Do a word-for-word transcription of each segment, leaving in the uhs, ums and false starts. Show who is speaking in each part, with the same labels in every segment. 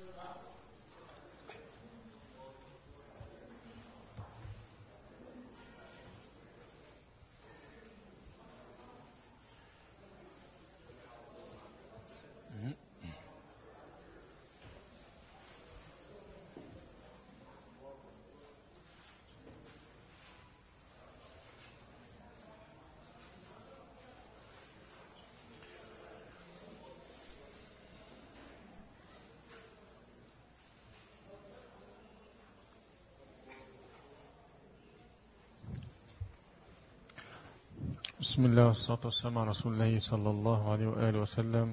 Speaker 1: بسم الله والصلاة والسلام على رسول الله صلى الله عليه وآله وسلم.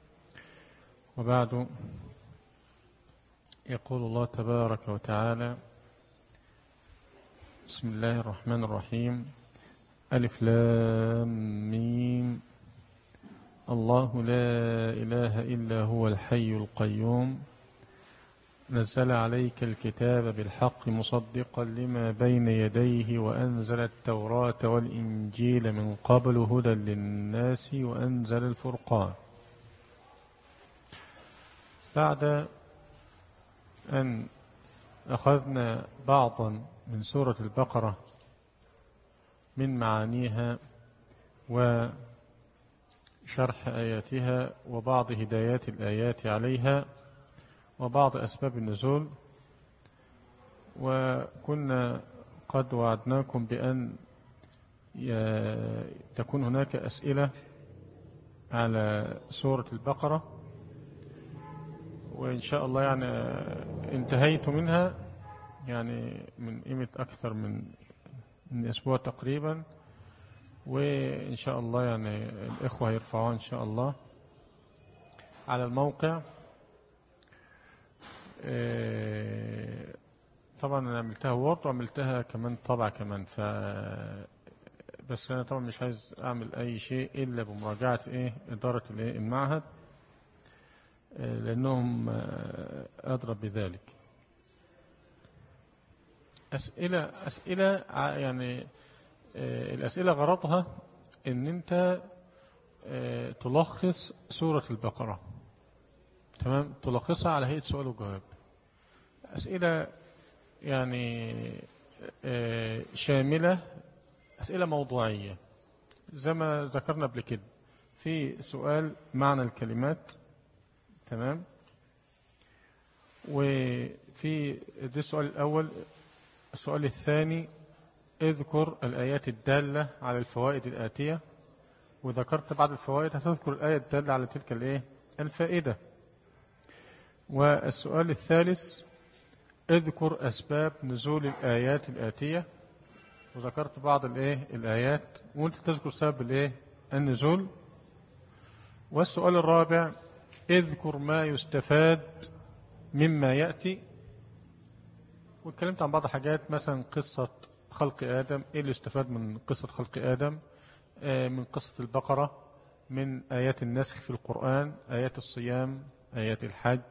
Speaker 1: وبعد، يقول الله تبارك وتعالى: بسم الله الرحمن الرحيم. ألف لام ميم. الله لا إله إلا هو الحي القيوم، نزل عليك الكتاب بالحق مصدقا لما بين يديه، وأنزل التوراة والإنجيل من قبل هدى للناس، وأنزل الفرقان. بعد أن أخذنا بعضا من سورة البقرة من معانيها وشرح آياتها وبعض هدايات الآيات عليها وبعض أسباب النزول، وكنا قد وعدناكم بأن تكون هناك أسئلة على سورة البقرة، وإن شاء الله يعني انتهيت منها يعني من قيمة أكثر من من أسبوع تقريبا، وإن شاء الله يعني الإخوة يرفعوها إن شاء الله على الموقع. طبعا أنا عملتها وورد وعملتها كمان طبع كمان، ف بس أنا طبعا مش عايز أعمل أي شيء إلا بمراجعة إيه إدارة الإيه المعهد، لأنهم أدرى بذلك. أسئلة أسئلة يعني الأسئلة غرضها إن أنت تلخص سورة البقرة، تمام، تلخصها على هيئة سؤال وجواب. أسئلة يعني شاملة، أسئلة موضوعية زي ما ذكرنا قبل كده. في سؤال معنى الكلمات، تمام، وفي ده السؤال الأول. السؤال الثاني: اذكر الآيات الدالة على الفوائد الآتية، وذكرت بعض الفوائد هتذكر الآية الدالة على تلك الإيه الفائدة. والسؤال الثالث: اذكر أسباب نزول الآيات الآتية، وذكرت بعض الإيه الآيات وأنت تذكر سبب الإيه النزول. والسؤال الرابع: اذكر ما يستفاد مما يأتي، واتكلمت عن بعض حاجات، مثلا قصة خلق آدم، إيه اللي استفاد من قصة خلق آدم، من قصة البقرة، من آيات النسخ في القرآن، آيات الصيام، آيات الحج،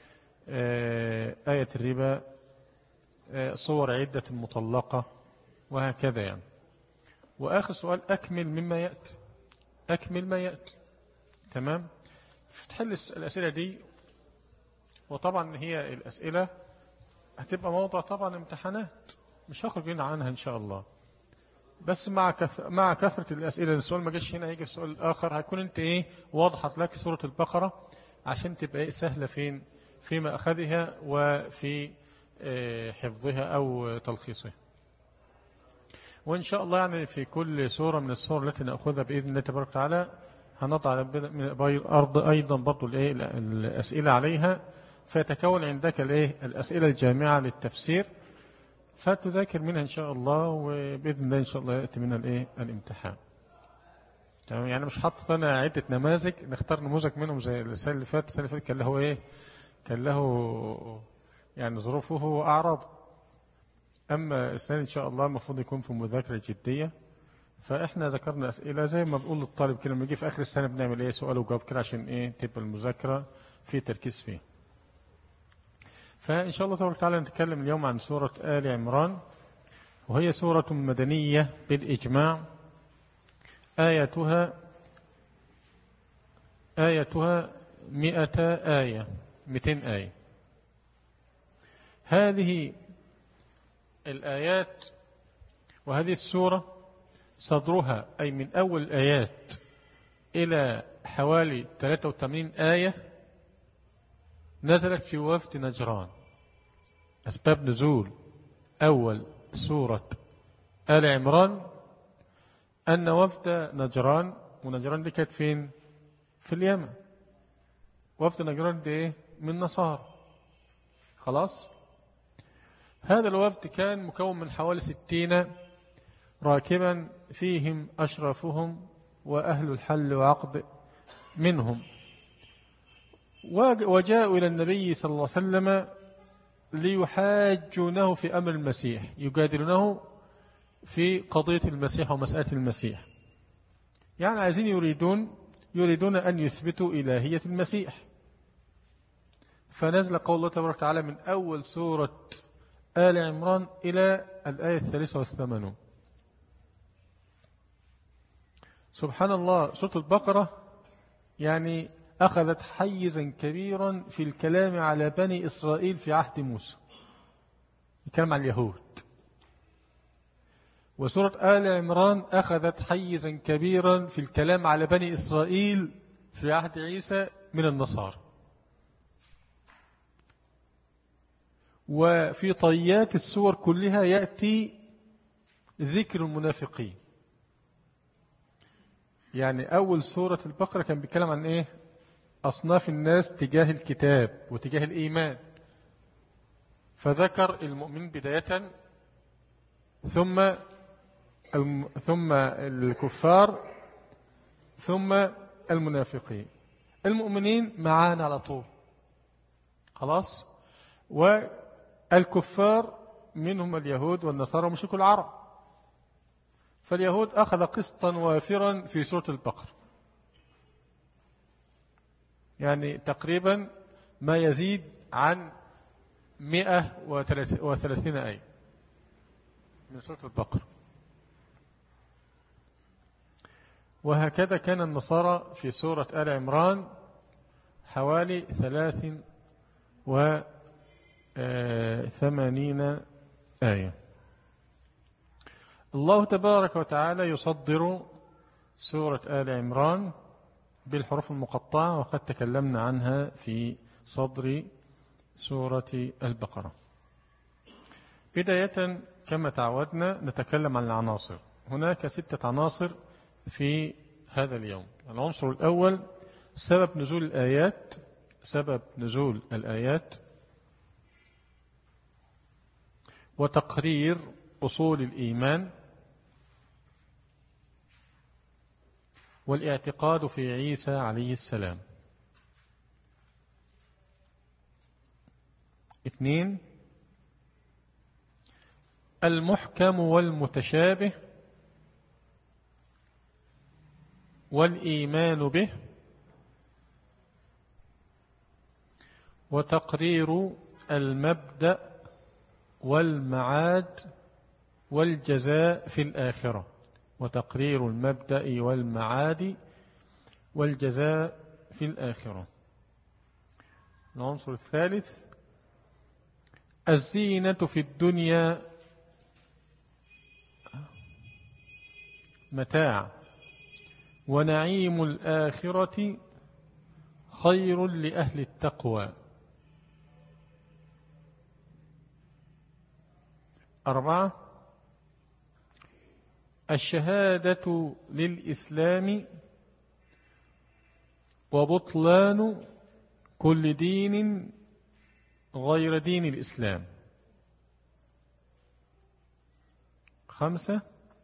Speaker 1: آية الربا، صور عدة المطلقة، وهكذا يعني. وآخر سؤال: أكمل مما يأتي، أكمل ما يأتي، تمام. فتحل الأسئلة دي، وطبعا هي الأسئلة هتبقى موضوع طبعا امتحانات، مش هخرج هنا عنها إن شاء الله. بس مع كث... مع كثرة الأسئلة، السؤال ما جاش هنا يجي السؤال الآخر، هيكون أنت إيه وضحت لك سورة البقرة عشان تبقى إيه سهلة فين فيما أخذها وفي حفظها أو تلخيصها. وإن شاء الله يعني في كل سورة من السور التي نأخذها بإذن الله تبارك وتعالى هنضع من الأرض أيضا برضو الإيه الأسئلة عليها، فيتكون عندك الإيه الأسئلة الجامعة للتفسير، فتذاكر منها إن شاء الله، وبإذن الله إن شاء الله يأتي منها الإيه الامتحان. تمام، يعني مش حاطط أنا عدة نماذج نختار نموذج منهم زي السنة اللي فاتت. السنة اللي فاتت كان له إيه كان له يعني ظروفه وأعراضه. أما السنة إن شاء الله المفروض يكون في مذاكرة جدية، فإحنا ذكرنا أسئلة زي ما بقول للطالب كده لما يجي في آخر السنة بنعمل إيه سؤال وجواب كده عشان إيه تبقى المذاكرة في تركيز فيه. فإن شاء الله تبارك وتعالى نتكلم اليوم عن سورة آل عمران، وهي سورة مدنية بالإجماع. آياتها آياتها مئة آية، مئتين آية، هذه الآيات وهذه السورة صدرها أي من أول الآيات إلى حوالي ثلاثة وثمانين آية نزلت في وفد نجران. أسباب نزول أول سورة آل عمران أن وفد نجران، ونجران دي كانت فين؟ في اليمن. وفد نجران دي إيه؟ من نصارى. خلاص. هذا الوفد كان مكون من حوالي ستين راكبا، فيهم أشرافهم وأهل الحل وعقد منهم، وجاءوا إلى النبي صلى الله عليه وسلم ليحاجونه في أمر المسيح، يجادلونه في قضية المسيح ومسألة المسيح. يعني عايزين يريدون يريدون أن يثبتوا إلهية المسيح. فنزل قول الله تبارك وتعالى من أول سورة آل عمران إلى الآية الثالثة والثمانون. سبحان الله، سورة البقرة يعني أخذت حيزا كبيرا في الكلام على بني إسرائيل في عهد موسى، الكلام على اليهود. وسورة آل عمران أخذت حيزا كبيرا في الكلام على بني إسرائيل في عهد عيسى من النصارى. وفي طيات السور كلها يأتي ذكر المنافقين. يعني أول سورة البقرة كان بيتكلم عن إيه؟ أصناف الناس تجاه الكتاب وتجاه الإيمان، فذكر المؤمنين بداية، ثم ثم الكفار، ثم المنافقين. المؤمنين معانا على طول، خلاص. والكفار منهم اليهود والنصارى ومشركو العرب. فاليهود أخذ قسطا وافرا في سورة البقرة، يعني تقريبا ما يزيد عن مئة وثلاثين آية من سورة البقرة. وهكذا كان النصارى في سورة آل عمران حوالي ثلاث وثمانين آية. الله تبارك وتعالى يصدر سورة آل عمران بالحروف المقطعة، وقد تكلمنا عنها في صدر سورة البقرة. بداية كما تعودنا نتكلم عن العناصر. هناك ستة عناصر في هذا اليوم. العنصر الأول سبب نزول الآيات، سبب نزول الآيات، وتقرير أصول الإيمان، والاعتقاد في عيسى عليه السلام. اثنين، المحكم والمتشابه والإيمان به، وتقرير المبدأ والمعاد والجزاء في الآخرة، وتقرير المبدأ والمعاد والجزاء في الآخرة. العنصر الثالث الزينة في الدنيا متاع، ونعيم الآخرة خير لأهل التقوى. أربعة الشهادة للإسلام وبطلان كل دين غير دين الإسلام. خمسة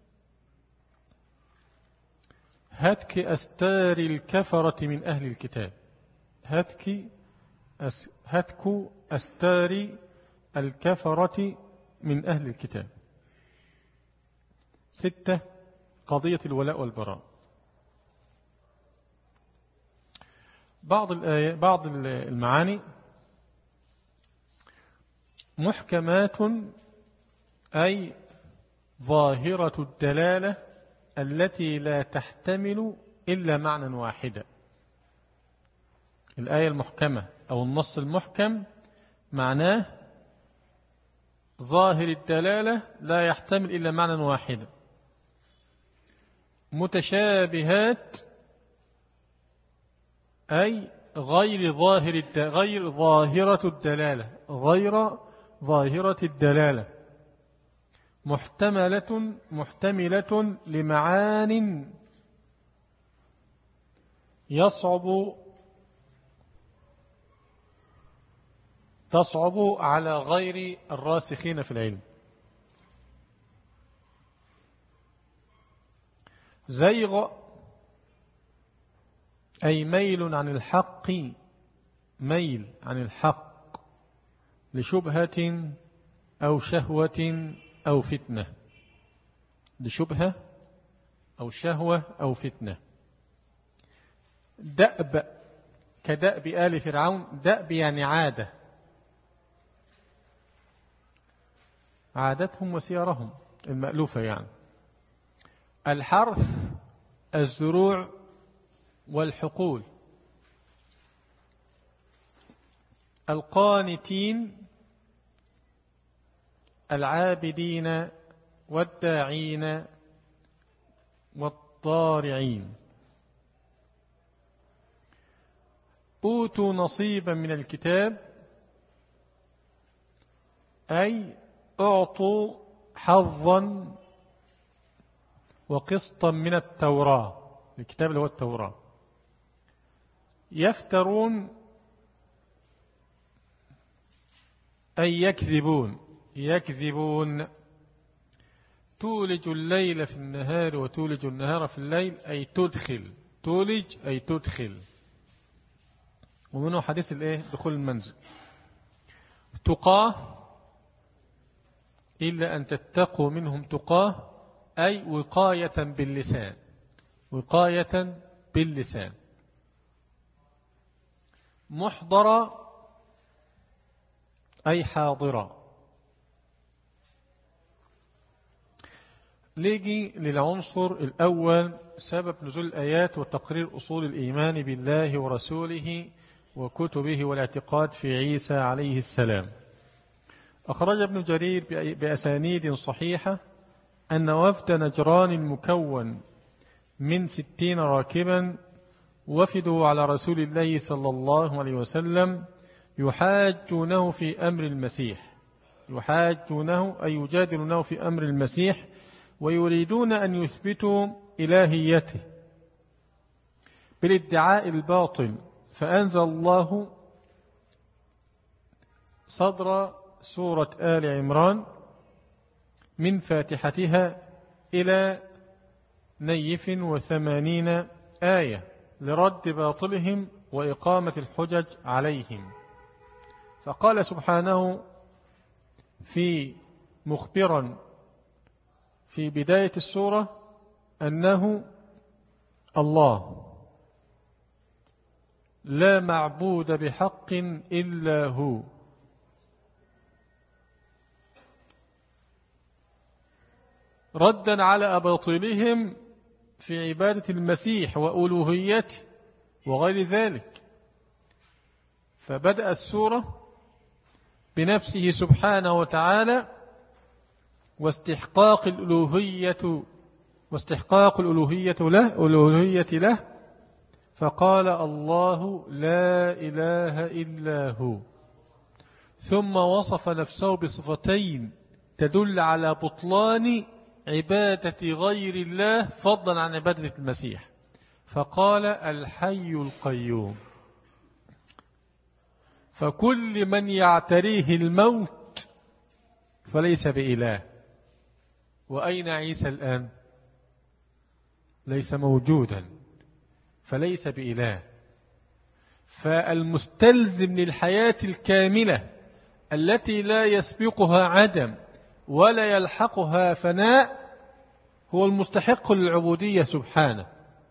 Speaker 1: هتك أستار الكفرة من أهل الكتاب، هتك أس هتك أستار الكفرة من أهل الكتاب. ستة قضية الولاء والبراء. بعض الآية بعض المعاني محكمات، أي ظاهرة الدلالة التي لا تحتمل إلا معنى واحدا. الآية المحكمة أو النص المحكم معناه ظاهر الدلالة لا يحتمل إلا معنى واحدا. متشابهات أي غير ظاهر غير ظاهرة الدلالة غير ظاهرة الدلالة محتملة محتملة لمعان يصعب تصعب على غير الراسخين في العلم. زيغ أي ميل عن الحق، ميل عن الحق لشبهة أو شهوة أو فتنة، لشبهة أو شهوة أو فتنة. دأب كدأب آل فرعون، دأب يعني عادة، عادتهم وسيرهم المألوفة يعني. الحرث الزروع والحقول. القانتين العابدين والداعين والضارعين. أوتوا نصيبا من الكتاب أي أعطوا حظا وقسطا من التوراة، الكتاب اللي هو التوراة. يفترون أي يكذبون، يكذبون. تولج الليل في النهار وتولج النهار في الليل أي تدخل، تولج أي تدخل. ومنه حديث الايه دخول المنزل. تقاه إلا أن تتقوا منهم تقاه أي وقاية باللسان، وقاية باللسان. محضرة أي حاضرة. نيجي للعنصر الأول، سبب نزول الآيات وتقرير أصول الإيمان بالله ورسوله وكتبه والاعتقاد في عيسى عليه السلام. أخرج ابن جرير بأسانيد صحيحة أن وفد نجران مكون من ستين راكبا وفدوا على رسول الله صلى الله عليه وسلم يحاجونه في أمر المسيح، يحاجونه أي يجادلونه في أمر المسيح، ويريدون أن يثبتوا إلهيته بالادعاء الباطل. فأنزل الله صدر سورة آل عمران من فاتحتها إلى نيف وثمانين آية لرد باطلهم وإقامة الحجج عليهم. فقال سبحانه في مخبرا في بداية السورة أنه الله لا معبود بحق إلا هو، ردا على أباطيلهم في عبادة المسيح وألوهيته وغير ذلك. فبدأ السورة بنفسه سبحانه وتعالى واستحقاق الألوهية واستحقاق الألوهية له ألوهية له فقال الله لا إله إلا هو، ثم وصف نفسه بصفتين تدل على بطلان عبادة غير الله فضلا عن عبادة المسيح، فقال الحي القيوم. فكل من يعتريه الموت فليس بإله. وأين عيسى الآن؟ ليس موجودا، فليس بإله. فالمستلزم للحياة الكاملة التي لا يسبقها عدم ولا يلحقها فناء هو المستحق للعبودية سبحانه،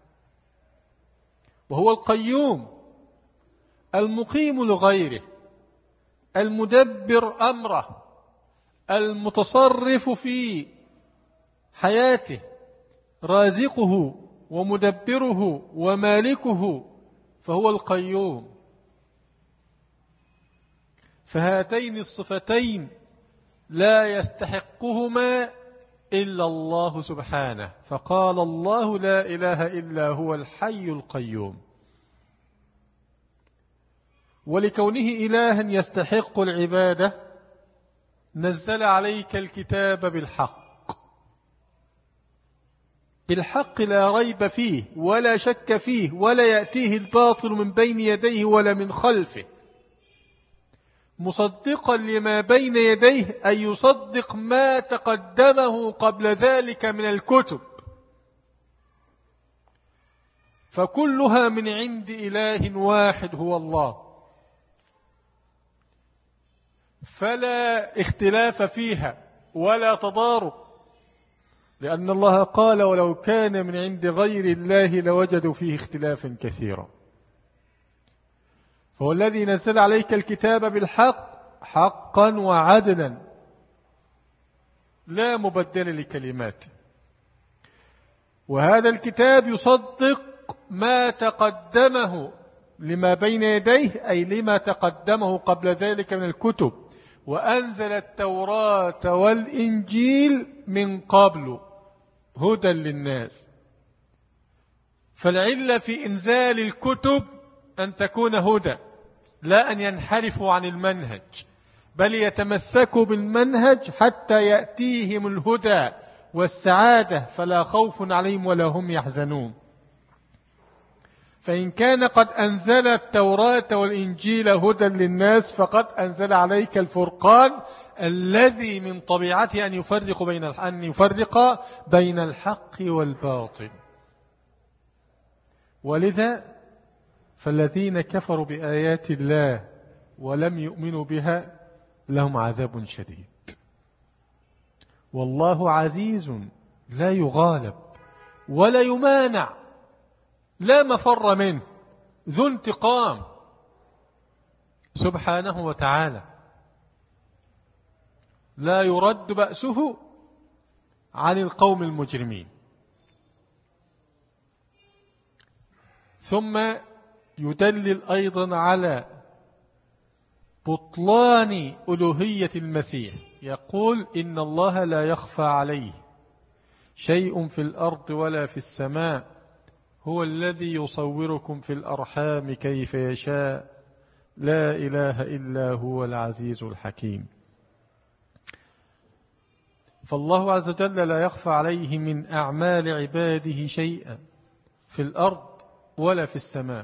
Speaker 1: وهو القيوم المقيم لغيره المدبر أمره المتصرف في حياته رازقه ومدبره ومالكه، فهو القيوم. فهاتين الصفتين لا يستحقهما إلا الله سبحانه، فقال الله لا إله إلا هو الحي القيوم. ولكونه إلها يستحق العبادة نزل عليك الكتاب بالحق، بالحق لا ريب فيه ولا شك فيه، ولا يأتيه الباطل من بين يديه ولا من خلفه، مصدقا لما بين يديه، أي يصدق ما تقدمه قبل ذلك من الكتب، فكلها من عند إله واحد هو الله، فلا اختلاف فيها ولا تضارب، لأن الله قال ولو كان من عند غير الله لوجدوا فيه اختلافا كثيرا. فهو الذي نزل عليك الكتاب بالحق حقا وعدلا لا مبدل لكلماته، وهذا الكتاب يصدق ما تقدمه لما بين يديه، أي لما تقدمه قبل ذلك من الكتب، وأنزل التوراة والإنجيل من قبل هدى للناس. فالعلة في إنزال الكتب أن تكون هدى، لا أن ينحرفوا عن المنهج، بل يتمسكوا بالمنهج حتى يأتيهم الهدى والسعادة، فلا خوف عليهم ولا هم يحزنون. فإن كان قد أنزل التوراة والإنجيل هدى للناس، فقد أنزل عليك الفرقان الذي من طبيعته أن يفرق بين أن يفرق بين الحق والباطل. ولذا فالذين كفروا بآيات الله ولم يؤمنوا بها لهم عذاب شديد. والله عزيز لا يغالب ولا يمانع، لا مفر منه، ذو انتقام سبحانه وتعالى، لا يرد بأسه عن القوم المجرمين. ثم يدلل أيضا على بطلان ألوهية المسيح، يقول إن الله لا يخفى عليه شيء في الأرض ولا في السماء، هو الذي يصوركم في الأرحام كيف يشاء، لا إله إلا هو العزيز الحكيم. فالله عز وجل لا يخفى عليه من أعمال عباده شيئا في الأرض ولا في السماء،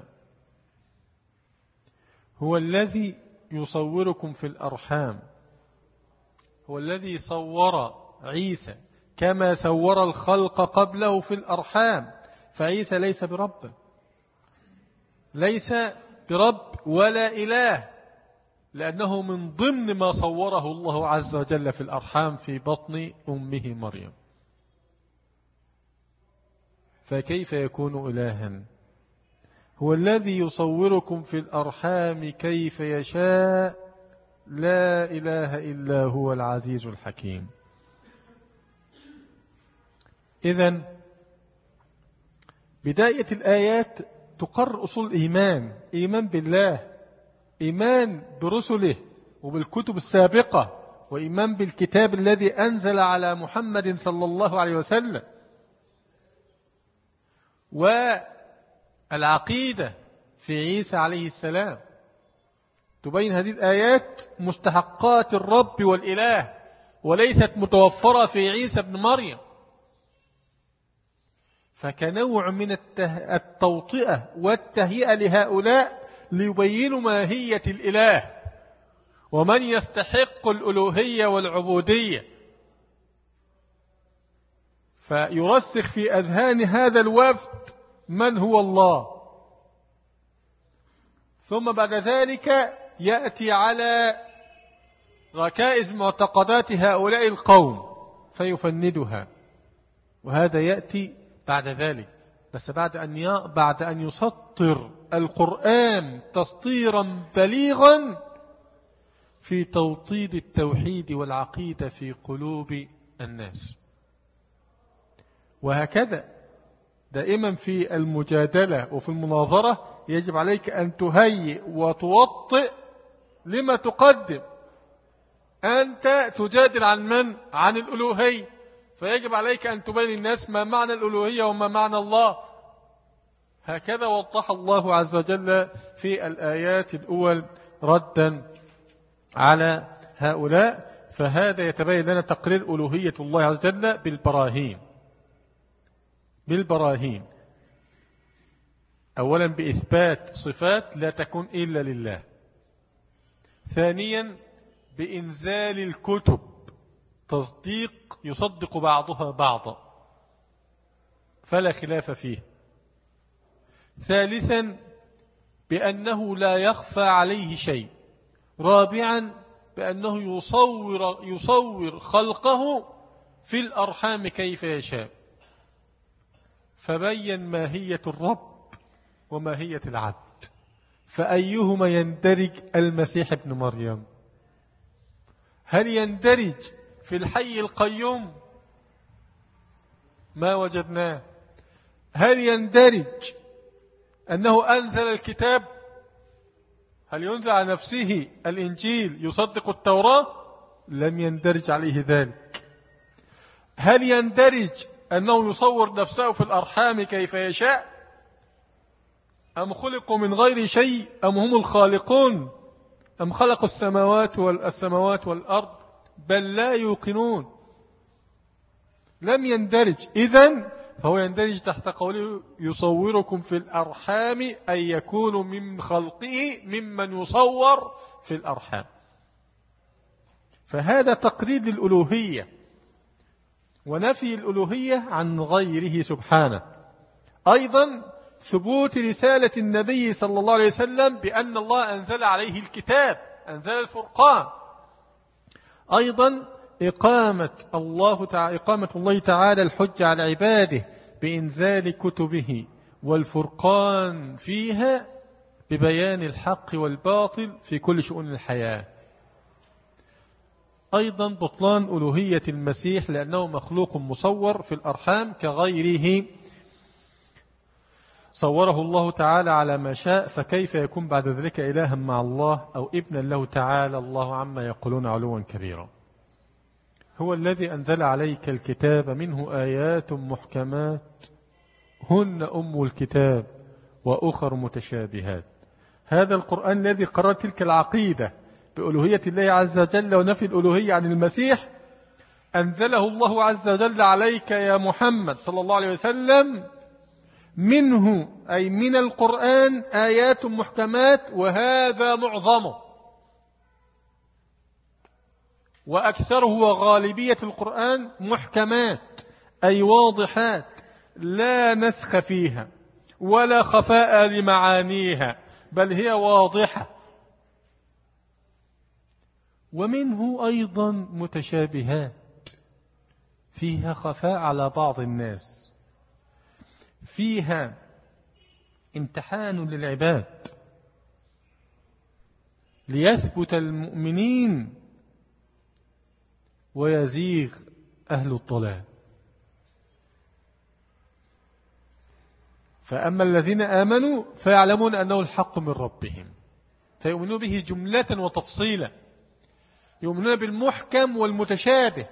Speaker 1: هو الذي يصوركم في الأرحام، هو الذي صور عيسى كما صور الخلق قبله في الأرحام، فعيسى ليس برب، ليس برب ولا إله، لأنه من ضمن ما صوره الله عز وجل في الأرحام في بطن أمه مريم، فكيف يكون إلها؟ هو الذي يصوركم في الأرحام كيف يشاء، لا إله إلا هو العزيز الحكيم. إذن بداية الآيات تقر أصول الإيمان، إيمان بالله، إيمان برسله وبالكتب السابقة، وإيمان بالكتاب الذي أنزل على محمد صلى الله عليه وسلم، والعقيدة في عيسى عليه السلام. تبين هذه الآيات مستحقات الرب والإله، وليست متوفرة في عيسى بن مريم، فكنوع من التوطئة والتهيئة لهؤلاء ليبينوا ماهية الإله ومن يستحق الألوهية والعبودية، فيرسخ في أذهان هذا الوفد من هو الله. ثم بعد ذلك يأتي على ركائز معتقدات هؤلاء القوم فيفندها، وهذا يأتي بعد ذلك، بس بعد أن بعد أن يسطر القرآن تسطيرا بليغا في توطيد التوحيد والعقيدة في قلوب الناس. وهكذا دائما في المجادلة وفي المناظرة يجب عليك أن تهيئ وتوطئ لما تقدم، أنت تجادل عن من؟ عن الألوهية، فيجب عليك أن تبين الناس ما معنى الألوهية وما معنى الله. هكذا وضح الله عز وجل في الآيات الأول ردا على هؤلاء. فهذا يتبين لنا تقرير ألوهية الله عز وجل بالبراهين بالبراهين أولا بإثبات صفات لا تكون إلا لله. ثانيا بإنزال الكتب، تصديق يصدق بعضها بعضا فلا خلاف فيه. ثالثا بأنه لا يخفى عليه شيء. رابعا بأنه يصور, يصور خلقه في الأرحام كيف يشاء. فبين ماهية الرب وماهية العبد، فأيهما يندرج المسيح ابن مريم؟ هل يندرج في الحي القيوم؟ ما وجدناه. هل يندرج أنه أنزل الكتاب؟ هل ينزل على نفسه الإنجيل يصدق التوراة؟ لم يندرج عليه ذلك. هل يندرج أنه يصور نفسه في الأرحام كيف يشاء؟ أم خلقوا من غير شيء أم هم الخالقون أم خلقوا السماوات والسماوات والأرض بل لا يوقنون. لم يندرج. إذن فهو يندرج تحت قوله يصوركم في الأرحام، أي يكون من خلقه ممن يصور في الأرحام. فهذا تقرير للألوهية ونفي الألوهية عن غيره سبحانه. أيضا ثبوت رسالة النبي صلى الله عليه وسلم بأن الله أنزل عليه الكتاب، أنزل الفرقان. أيضا إقامة الله تعالى إقامة الله تعالى الحج على عباده بإنزال كتبه والفرقان فيها ببيان الحق والباطل في كل شؤون الحياة. أيضا بطلان ألوهية المسيح لأنه مخلوق مصور في الأرحام كغيره، صوره الله تعالى على ما شاء، فكيف يكون بعد ذلك إلها مع الله أو ابنا له تعالى الله عما يقولون علوا كبيرا. هو الذي أنزل عليك الكتاب منه آيات محكمات هن أم الكتاب وأخر متشابهات. هذا القرآن الذي قرر تلك العقيدة بألوهية الله عز وجل ونفي الألوهية عن المسيح أنزله الله عز وجل عليك يا محمد صلى الله عليه وسلم، منه أي من القرآن آيات محكمات، وهذا معظمه وأكثره وغالبية القرآن محكمات أي واضحات لا نسخ فيها ولا خفاء لمعانيها بل هي واضحة. ومنه أيضا متشابهات فيها خفاء على بعض الناس، فيها امتحان للعباد ليثبت المؤمنين ويزيغ أهل الضلال. فأما الذين آمنوا فيعلمون أنه الحق من ربهم فيؤمنون به جملة وتفصيلا، يؤمنون بالمحكم والمتشابه.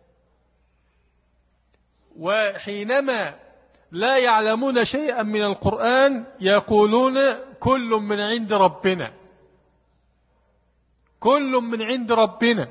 Speaker 1: وحينما لا يعلمون شيئا من القرآن يقولون كل من عند ربنا، كل من عند ربنا،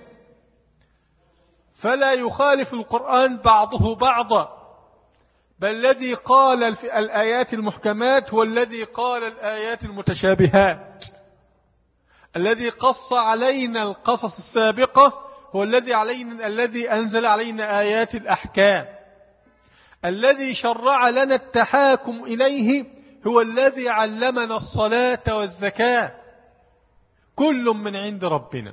Speaker 1: فلا يخالف القرآن بعضه بعضا، بل الذي قال الآيات المحكمات هو الذي قال الآيات المتشابهات. الذي قص علينا القصص السابقة هو الذي علينا الذي أنزل علينا آيات الأحكام. الذي شرع لنا التحاكم إليه هو الذي علمنا الصلاة والزكاة، كل من عند ربنا.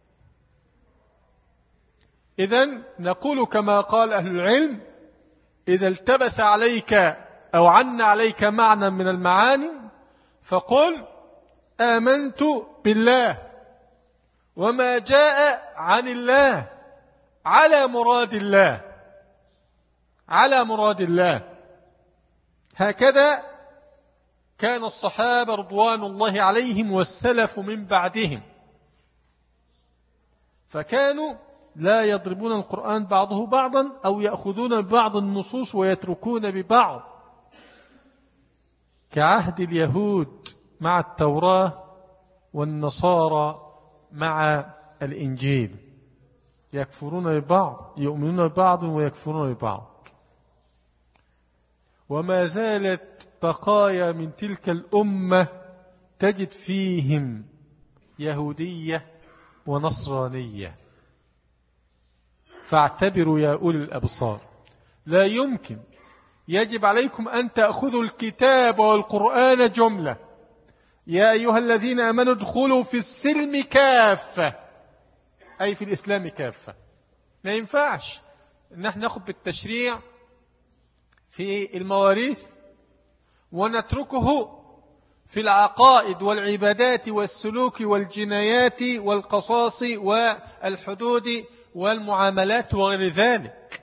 Speaker 1: إذن نقول كما قال أهل العلم: إذا التبس عليك أو عن عليك معنى من المعاني فقل آمنت بالله وما جاء عن الله على مراد الله، على مراد الله. هكذا كان الصحابة رضوان الله عليهم والسلف من بعدهم، فكانوا لا يضربون القرآن بعضه بعضا أو يأخذون ببعض النصوص ويتركون ببعض، كعهد اليهود مع التوراة والنصارى مع الإنجيل، يكفرون ببعض، يؤمنون ببعض ويكفرون ببعض. وما زالت بقايا من تلك الأمة تجد فيهم يهودية ونصرانية. فاعتبروا يا أولي الأبصار، لا يمكن، يجب عليكم أن تأخذوا الكتاب والقرآن جملة. يا أيها الذين آمنوا ادخلوا في السلم كافة، أي في الإسلام كافة. ما ينفعش ان احنا ناخد بالتشريع في المواريث ونتركه في العقائد والعبادات والسلوك والجنايات والقصاص والحدود والمعاملات وغير ذلك.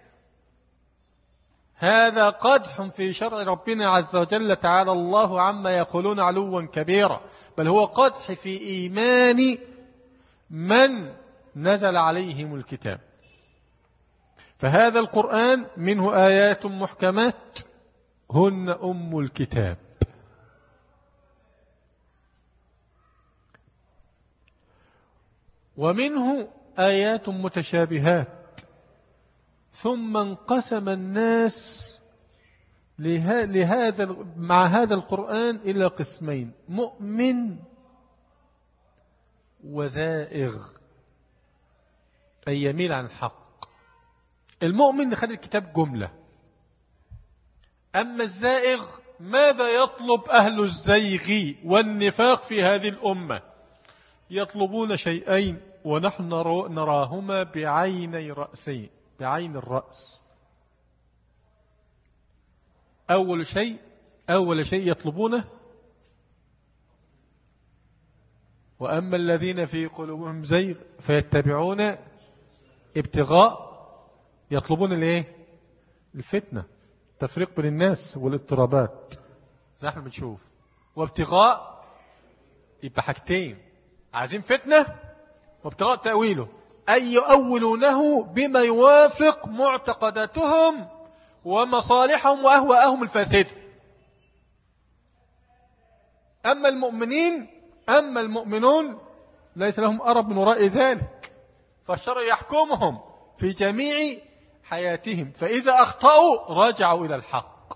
Speaker 1: هذا قدح في شرع ربنا عز وجل، تعالى الله عما يقولون علوا كبيرا، بل هو قدح في إيمان من نزل عليهم الكتاب. فهذا القرآن منه آيات محكمات هن أم الكتاب، ومنه آيات متشابهات. ثم انقسم الناس لهذا مع هذا القرآن إلى قسمين: مؤمن وزائغ، أي يميل عن الحق. المؤمن خد الكتاب جملة، أما الزائغ ماذا يطلب أهل الزيغ والنفاق في هذه الأمة؟ يطلبون شيئين ونحن نراهما بعيني رأسين، بعين الرأس. أول شيء أول شيء يطلبونه: وأما الذين في قلوبهم زيغ فيتبعون ابتغاء، يطلبون الايه؟ الفتنة، تفريق بين الناس والاضطرابات زي احنا بنشوف. وابتغاء يبقى حاجتين: عايزين فتنة وابتغاء تأويله، أي يؤولونه بما يوافق معتقداتهم ومصالحهم وأهواءهم الفاسدة. أما المؤمنين أما المؤمنون ليس لهم أرب من وراء ذلك، فالشرع يحكمهم في جميع حياتهم، فإذا أخطأوا رجعوا إلى الحق.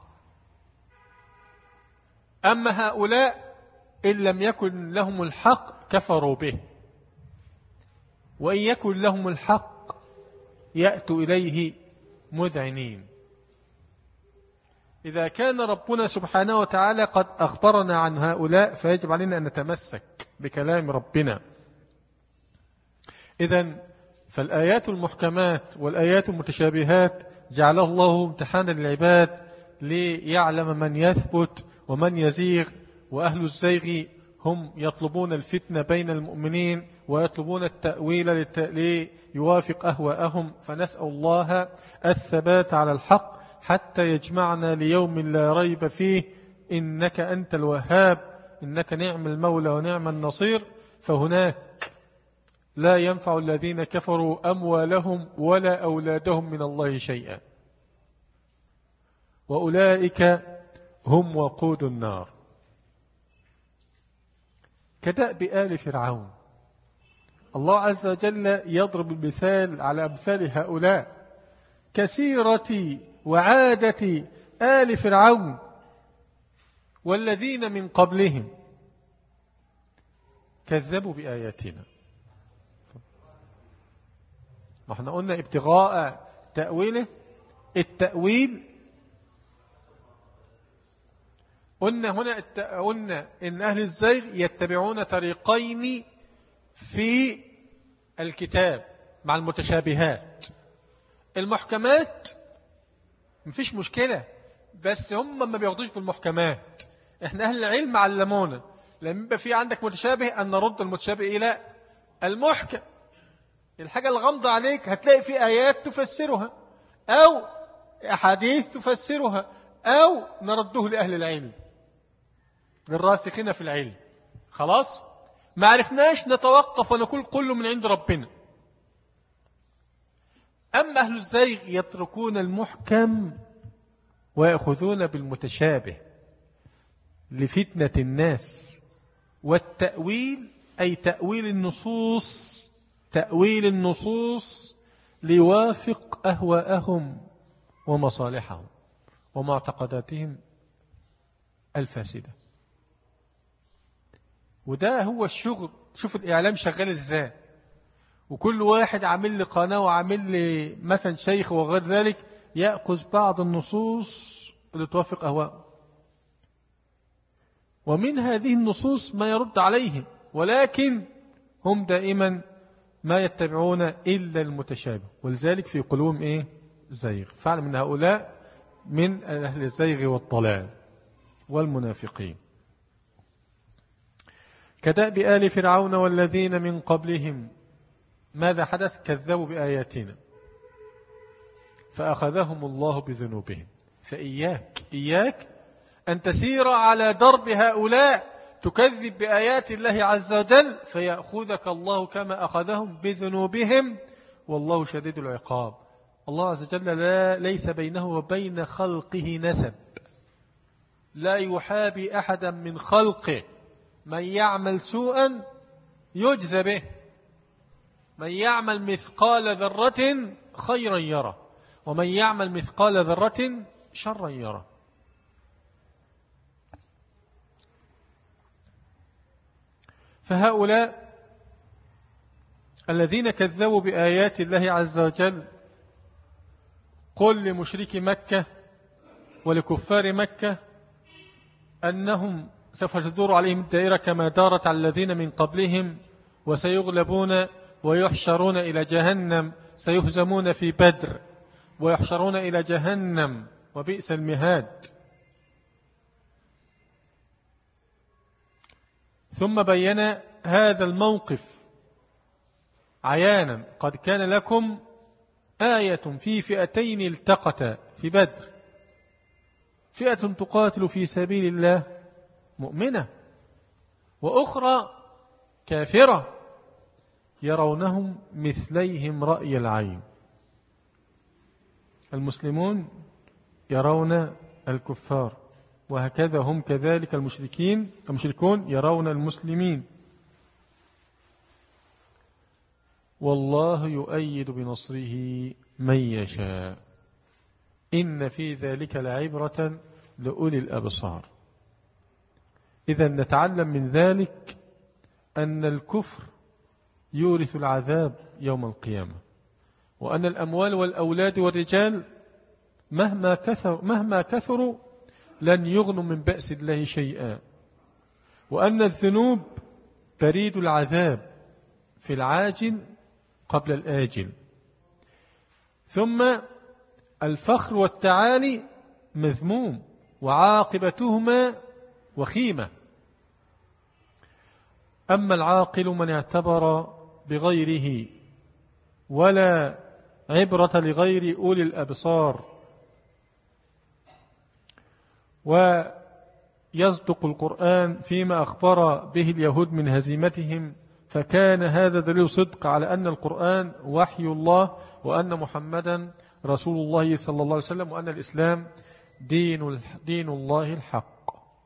Speaker 1: أما هؤلاء إن لم يكن لهم الحق كفروا به، وإن يكن لهم الحق يأتوا إليه مذعنين. إذا كان ربنا سبحانه وتعالى قد أخبرنا عن هؤلاء فيجب علينا أن نتمسك بكلام ربنا. إذن فالآيات المحكمات والآيات المتشابهات جعله الله امتحانا للعباد ليعلم من يثبت ومن يزيغ. وأهل الزيغ هم يطلبون الفتنة بين المؤمنين ويطلبون التأويل ليوافق أهواءهم، فنسأل الله الثبات على الحق حتى يجمعنا ليوم لا ريب فيه، إنك أنت الوهاب، إنك نعم المولى ونعم النصير. فهناك لا ينفع الذين كفروا أموالهم ولا أولادهم من الله شيئا، وأولئك هم وقود النار. كدأب آل فرعون، الله عز وجل يضرب المثال على أمثال هؤلاء كسيرة وعادة آل فرعون والذين من قبلهم، كذبوا بآياتنا. ما احنا قلنا ابتغاء تأويله، التأويل قلنا هنا قلنا إن أهل الزيغ يتبعون طريقين في الكتاب مع المتشابهات. المحكمات مفيش مشكلة، بس هم ما بياخدوش بالمحكمات. احنا أهل العلم علمونا لما يبقى في عندك متشابه أن نرد المتشابه إلى المحكم. الحاجة الغامضة عليك هتلاقي في آيات تفسرها أو أحاديث تفسرها، أو نرده لأهل العلم للراسخين في العلم. خلاص ما عرفناش نتوقف ونقول كله من عند ربنا، أما أهل الزيغ يتركون المحكم ويأخذون بالمتشابه لفتنة الناس، والتأويل أي تأويل النصوص تأويل النصوص ليوافق أهواءهم ومصالحهم ومعتقداتهم الفاسدة. وده هو الشغل. شوف الإعلام شغال إزاي، وكل واحد عامل لي قناة وعامل لي مثلا شيخ وغير ذلك يأخذ بعض النصوص اللي توافق أهواءه، ومن هذه النصوص ما يرد عليهم، ولكن هم دائما ما يتبعون إلا المتشابه، ولذلك في قلوبهم إيه؟ زيغ. فعلا من هؤلاء من أهل الزيغ والضلال والمنافقين. كدأب آل فرعون والذين من قبلهم ماذا حدث؟ كذبوا بآياتنا فأخذهم الله بذنوبهم. فإياك إياك أن تسير على درب هؤلاء تكذب بآيات الله عز وجل فيأخذك الله كما أخذهم بذنوبهم، والله شديد العقاب. الله عز وجل لا ليس بينه وبين خلقه نسب، لا يحابي أحدا من خلقه، من يعمل سوءا يجزى به، من يعمل مثقال ذرة خيرا يره، ومن يعمل مثقال ذرة شرا يره. فهؤلاء الذين كذبوا بآيات الله عز وجل، قل لمشركي مكة ولكفار مكة أنهم سوف تدور عليهم الدائرة كما دارت على الذين من قبلهم، وسيغلبون ويحشرون إلى جهنم، سيهزمون في بدر ويحشرون إلى جهنم وبئس المهاد. ثم بين هذا الموقف عيانا: قد كان لكم آية في فئتين التقتا في بدر، فئة تقاتل في سبيل الله مؤمنة وأخرى كافرة يرونهم مثليهم رأي العين. المسلمون يرون الكفار، وهكذا هم كذلك المشركين المشركون يرون المسلمين. والله يؤيد بنصره من يشاء إن في ذلك لعبرة لأولي الأبصار. إذا نتعلم من ذلك أن الكفر يورث العذاب يوم القيامة، وأن الأموال والأولاد والرجال مهما كثر مهما كثروا لن يغنوا من بأس الله شيئا، وأن الذنوب بريد العذاب في العاجل قبل الآجل. ثم الفخر والتعالي مذموم وعاقبتهما وخيمة. أما العاقل من اعتبر بغيره ولا عبرة لغير أولي الأبصار، ويصدق القرآن فيما أخبر به اليهود من هزيمتهم، فكان هذا دليل صدق على أن القرآن وحي الله، وأن محمدا رسول الله صلى الله عليه وسلم، وأن الإسلام دين, دين الله الحق.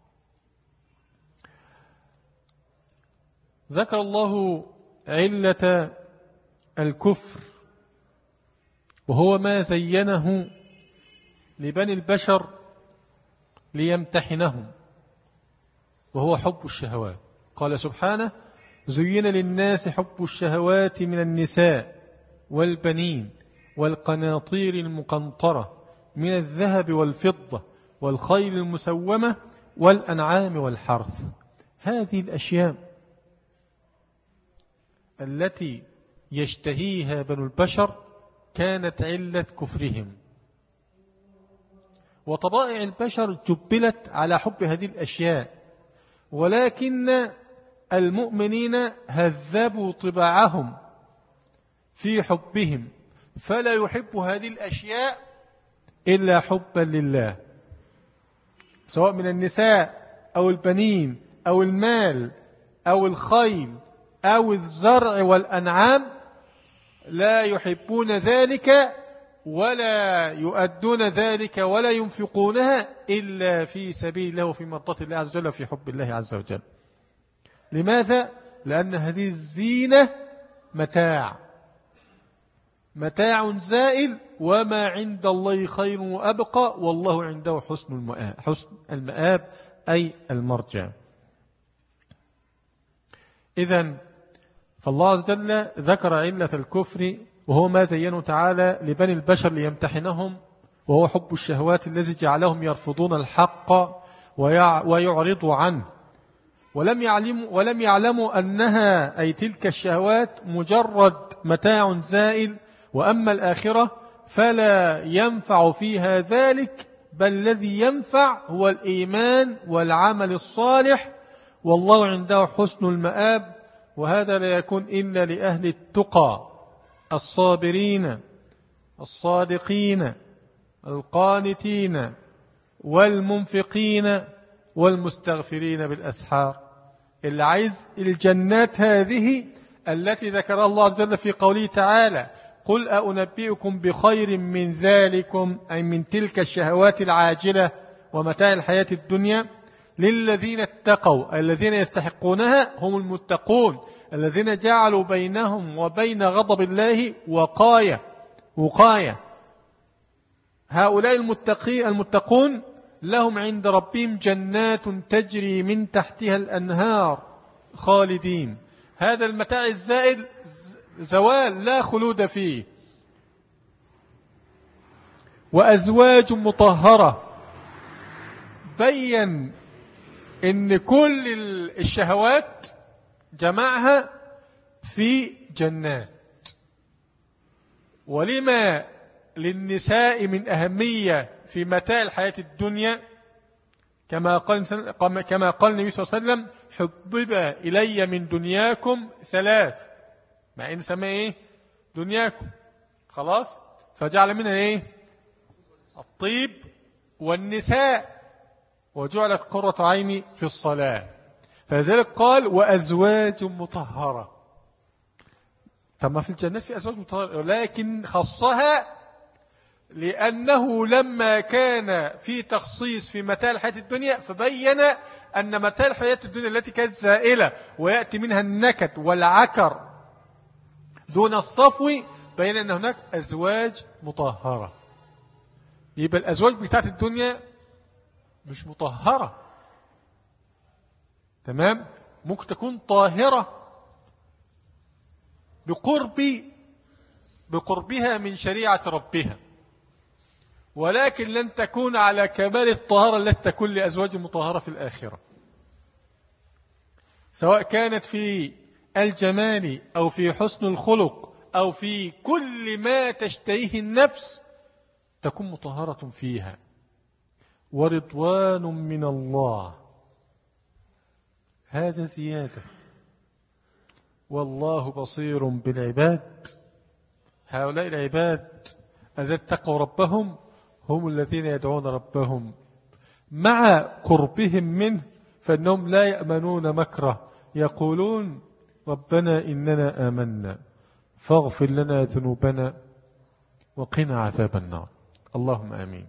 Speaker 1: ذكر الله علة الكفر وهو ما زينه لبني البشر ليمتحنهم، وهو حب الشهوات. قال سبحانه: زين للناس حب الشهوات من النساء والبنين والقناطير المقنطرة من الذهب والفضة والخيل المسومة والأنعام والحرث. هذه الأشياء التي يشتهيها بنو البشر كانت علة كفرهم، وطبائع البشر جبلت على حب هذه الأشياء، ولكن المؤمنين هذبوا طباعهم في حبهم، فلا يحب هذه الأشياء إلا حبا لله، سواء من النساء أو البنين أو المال أو الخيل أو الزرع والأنعام، لا يحبون ذلك ولا يؤدون ذلك ولا ينفقونها إلا في سبيل الله وفي مرضاة الله عز وجل وفي حب الله عز وجل. لماذا؟ لأن هذه الزينة متاع متاع زائل، وما عند الله خير وأبقى، والله عنده حسن المآب, حسن المآب أي المرجع. إذن فالله عز وجل ذكر علة الكفر وهو ما زينه تعالى لبني البشر ليمتحنهم، وهو حب الشهوات الذي جعلهم يرفضون الحق ويعرضوا عنه، ولم يعلموا, ولم يعلموا أنها أي تلك الشهوات مجرد متاع زائل، وأما الآخرة فلا ينفع فيها ذلك، بل الذي ينفع هو الإيمان والعمل الصالح، والله عنده حسن المآب. وهذا لا يكون إلا لأهل التقى الصابرين الصادقين القانتين والمنفقين والمستغفرين بالأسحار. اللي عايز الجنات هذه التي ذكرها الله عز وجل في قوله تعالى: قل أنبئكم بخير من ذلكم، أي من تلك الشهوات العاجلة ومتاع الحياة الدنيا، للذين اتقوا، الذين يستحقونها هم المتقون الذين جعلوا بينهم وبين غضب الله وقاية وقاية. هؤلاء المتقين المتقون لهم عند ربهم جنات تجري من تحتها الأنهار خالدين. هذا المتاع الزائل زوال لا خلود فيه. وأزواج مطهرة، بين إن كل الشهوات جمعها في جنات. ولما للنساء من أهمية في متاع الحياة الدنيا، كما قال كما قال النبي صلى الله عليه وسلم: حبب إلي من دنياكم ثلاث، مع إن سماه إيه؟ دنياكم، خلاص، فجعل منها إيه؟ الطيب والنساء، وجعلت قرة عيني في الصلاة. فلذلك قال: وأزواج مطهرة. فما في الجنة في أزواج مطهرة، لكن خصها لأنه لما كان في تخصيص في متاع الحياة الدنيا، فبين أن متاع الحياة الدنيا التي كانت زائلة ويأتي منها النكد والعكر دون الصفو، بين أن هناك أزواج مطهرة. يبقى الأزواج بتاعت الدنيا مش مطهرة، تمام، ممكن تكون طاهرة بقرب بقربها من شريعة ربها، ولكن لن تكون على كمال الطهارة التي تكون لأزواج مطهرة في الآخرة، سواء كانت في الجمال أو في حسن الخلق أو في كل ما تشتهيه النفس، تكون مطهرة فيها. ورضوان من الله، هذا زيادة، والله بصير بالعباد. هؤلاء العباد الذين اتقوا ربهم هم الذين يدعون ربهم مع قربهم منه، فإنهم لا يأمنون مكره، يقولون: ربنا إننا آمنا فاغفر لنا ذنوبنا وقنا عذاب النار. اللهم آمين.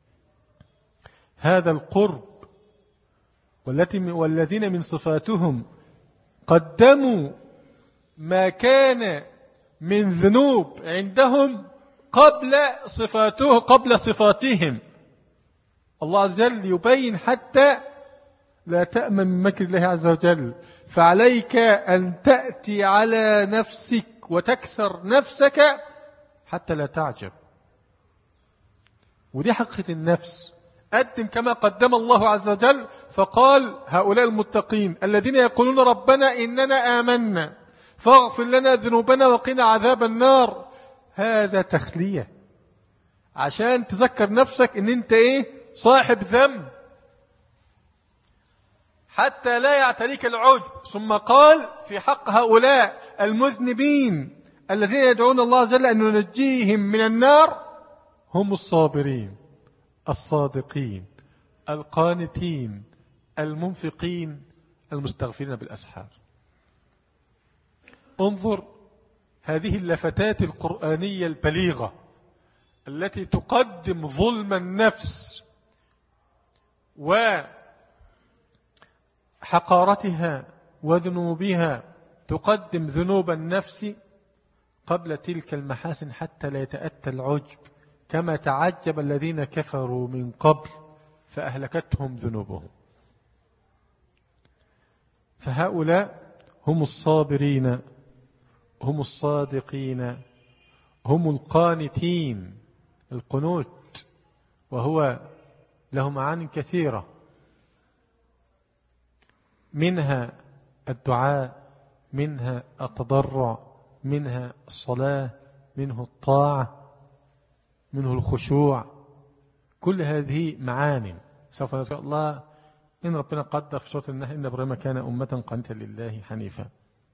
Speaker 1: هذا القرب والذين من صفاتهم قدموا ما كان من ذنوب عندهم قبل صفاته قبل صفاتهم. الله عز وجل يبين حتى لا تأمن من مكر الله عز وجل، فعليك أن تأتي على نفسك وتكسر نفسك حتى لا تعجب. ودي حقيقة النفس. قدم كما قدم الله عز وجل، فقال: هؤلاء المتقين الذين يقولون ربنا إننا آمنا فاغفر لنا ذنوبنا وقنا عذاب النار. هذا تخلية عشان تذكر نفسك ان انت ايه؟ صاحب ذنب، حتى لا يعتريك العجب. ثم قال في حق هؤلاء المذنبين الذين يدعون الله عز وجل أن ينجيهم من النار: هم الصابرين الصادقين القانتين المنفقين المستغفرين بالأسحار. انظر هذه اللفتات القرآنية البليغة التي تقدم ظلم النفس وحقارتها وذنوبها، تقدم ذنوب النفس قبل تلك المحاسن حتى لا يتأتى العجب، كما تعجب الذين كفروا من قبل فأهلكتهم ذنوبهم. فهؤلاء هم الصابرين، هم الصادقين، هم القانتين. القنوت وهو له معاني كثيرة، منها الدعاء، منها التضرع، منها الصلاة، منه الطاعة، منه الخشوع. كل هذه معاني سوف إن شاء الله إن ربنا قدر في سورة النحل إن إبراهيم كان أمة قانتا لله حنيفا.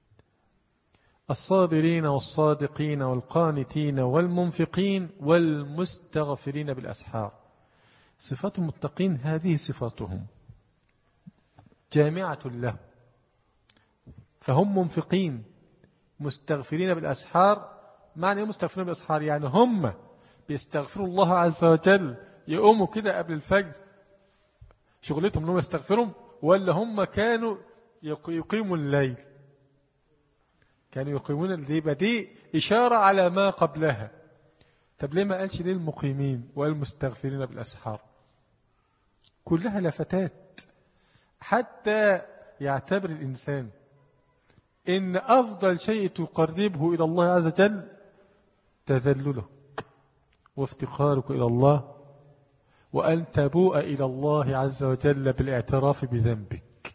Speaker 1: الصابرين والصادقين والقانتين والمنفقين والمستغفرين بالأسحار. صفات المتقين هذه صفاتهم جامعة له، فهم منفقين مستغفرين بالأسحار. معنى مستغفرين بالأسحار يعني هم بيستغفروا الله عز وجل، يقوموا كده قبل الفجر شغلتهم انهم يستغفروا، ولا هم كانوا يقيموا الليل؟ كانوا يقيمون الليل، دي إشارة على ما قبلها. طب ليه ما قالش ليه المقيمين والمستغفرين بالأسحار؟ كلها لفتات حتى يعتبر الإنسان إن أفضل شيء تقربه إلى الله عز وجل تذللك وافتقارك إلى الله، وأن تبوء إلى الله عز وجل بالاعتراف بذنبك.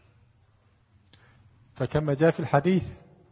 Speaker 1: فكما جاء في الحديث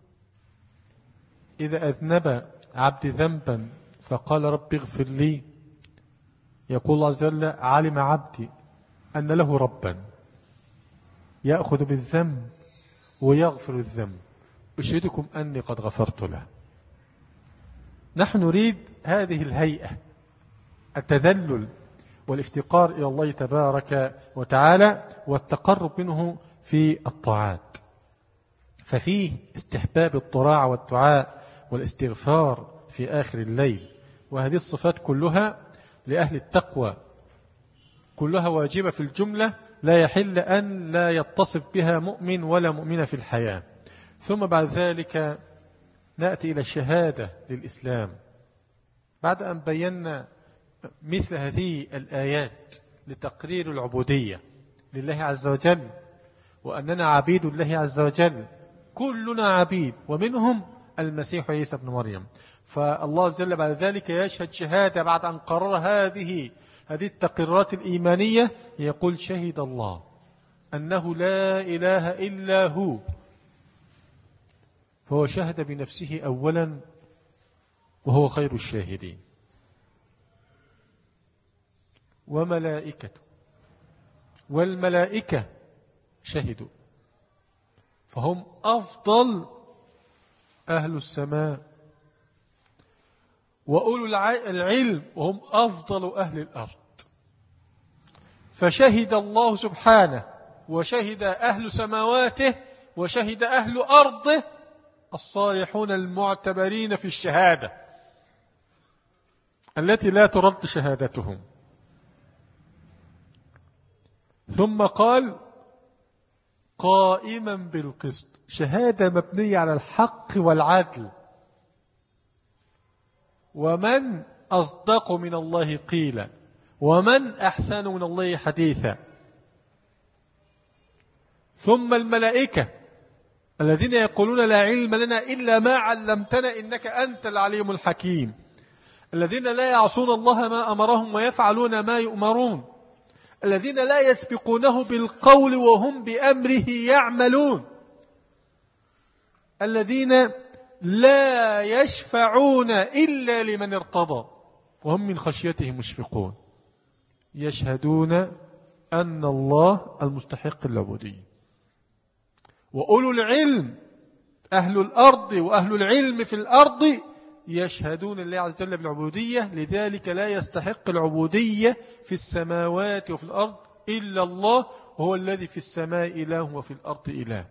Speaker 1: إذا أذنب عبد ذنبا فقال رب اغفر لي، يقول الله عز وجل علم عبدي أن له ربا يأخذ بالذنب ويغفر الذنب، أشهدكم أني قد غفرت له. نحن نريد هذه الهيئة، التذلل والافتقار إلى الله تبارك وتعالى والتقرب منه في الطاعات. ففيه استحباب الطراع والدعاء والاستغفار في آخر الليل، وهذه الصفات كلها لأهل التقوى، كلها واجبة في الجملة، لا يحل أن لا يتصف بها مؤمن ولا مؤمنة في الحياة. ثم بعد ذلك نأتي إلى الشهادة للإسلام. بعد أن بينا مثل هذه الآيات لتقرير العبودية لله عز وجل، وأننا عبيد الله عز وجل، كلنا عبيد، ومنهم المسيح عيسى بن مريم. فالله عز وجل بعد ذلك يشهد شهادة بعد أن قرر هذه هذه التقريرات الإيمانية، يقول شهد الله أنه لا إله إلا هو. فهو شهد بنفسه أولا وهو خير الشاهدين، وملائكته والملائكة شهدوا، فهم أفضل أهل السماء، وأولو العلم وهم أفضل أهل الأرض. فشهد الله سبحانه وشهد أهل سماواته وشهد أهل أرضه الصالحون المعتبرين في الشهادة التي لا ترد شهادتهم. ثم قال قائما بالقسط، شهادة مبنية على الحق والعدل. ومن أصدق من الله قيلا ومن أحسن من الله حديثا. ثم الملائكة الذين يقولون لا علم لنا إلا ما علمتنا إنك أنت العليم الحكيم، الذين لا يعصون الله ما أمرهم ويفعلون ما يؤمرون، الذين لا يسبقونه بالقول وهم بأمره يعملون، الذين لا يشفعون إلا لمن ارتضى وهم من خشيته مشفقون، يشهدون أن الله المستحق العبودية. وأولو العلم أهل الأرض وأهل العلم في الأرض يشهدون الله عز وجل بالعبودية، لذلك لا يستحق العبودية في السماوات وفي الأرض إلا الله، وهو الذي في السماء إله وفي الأرض إله،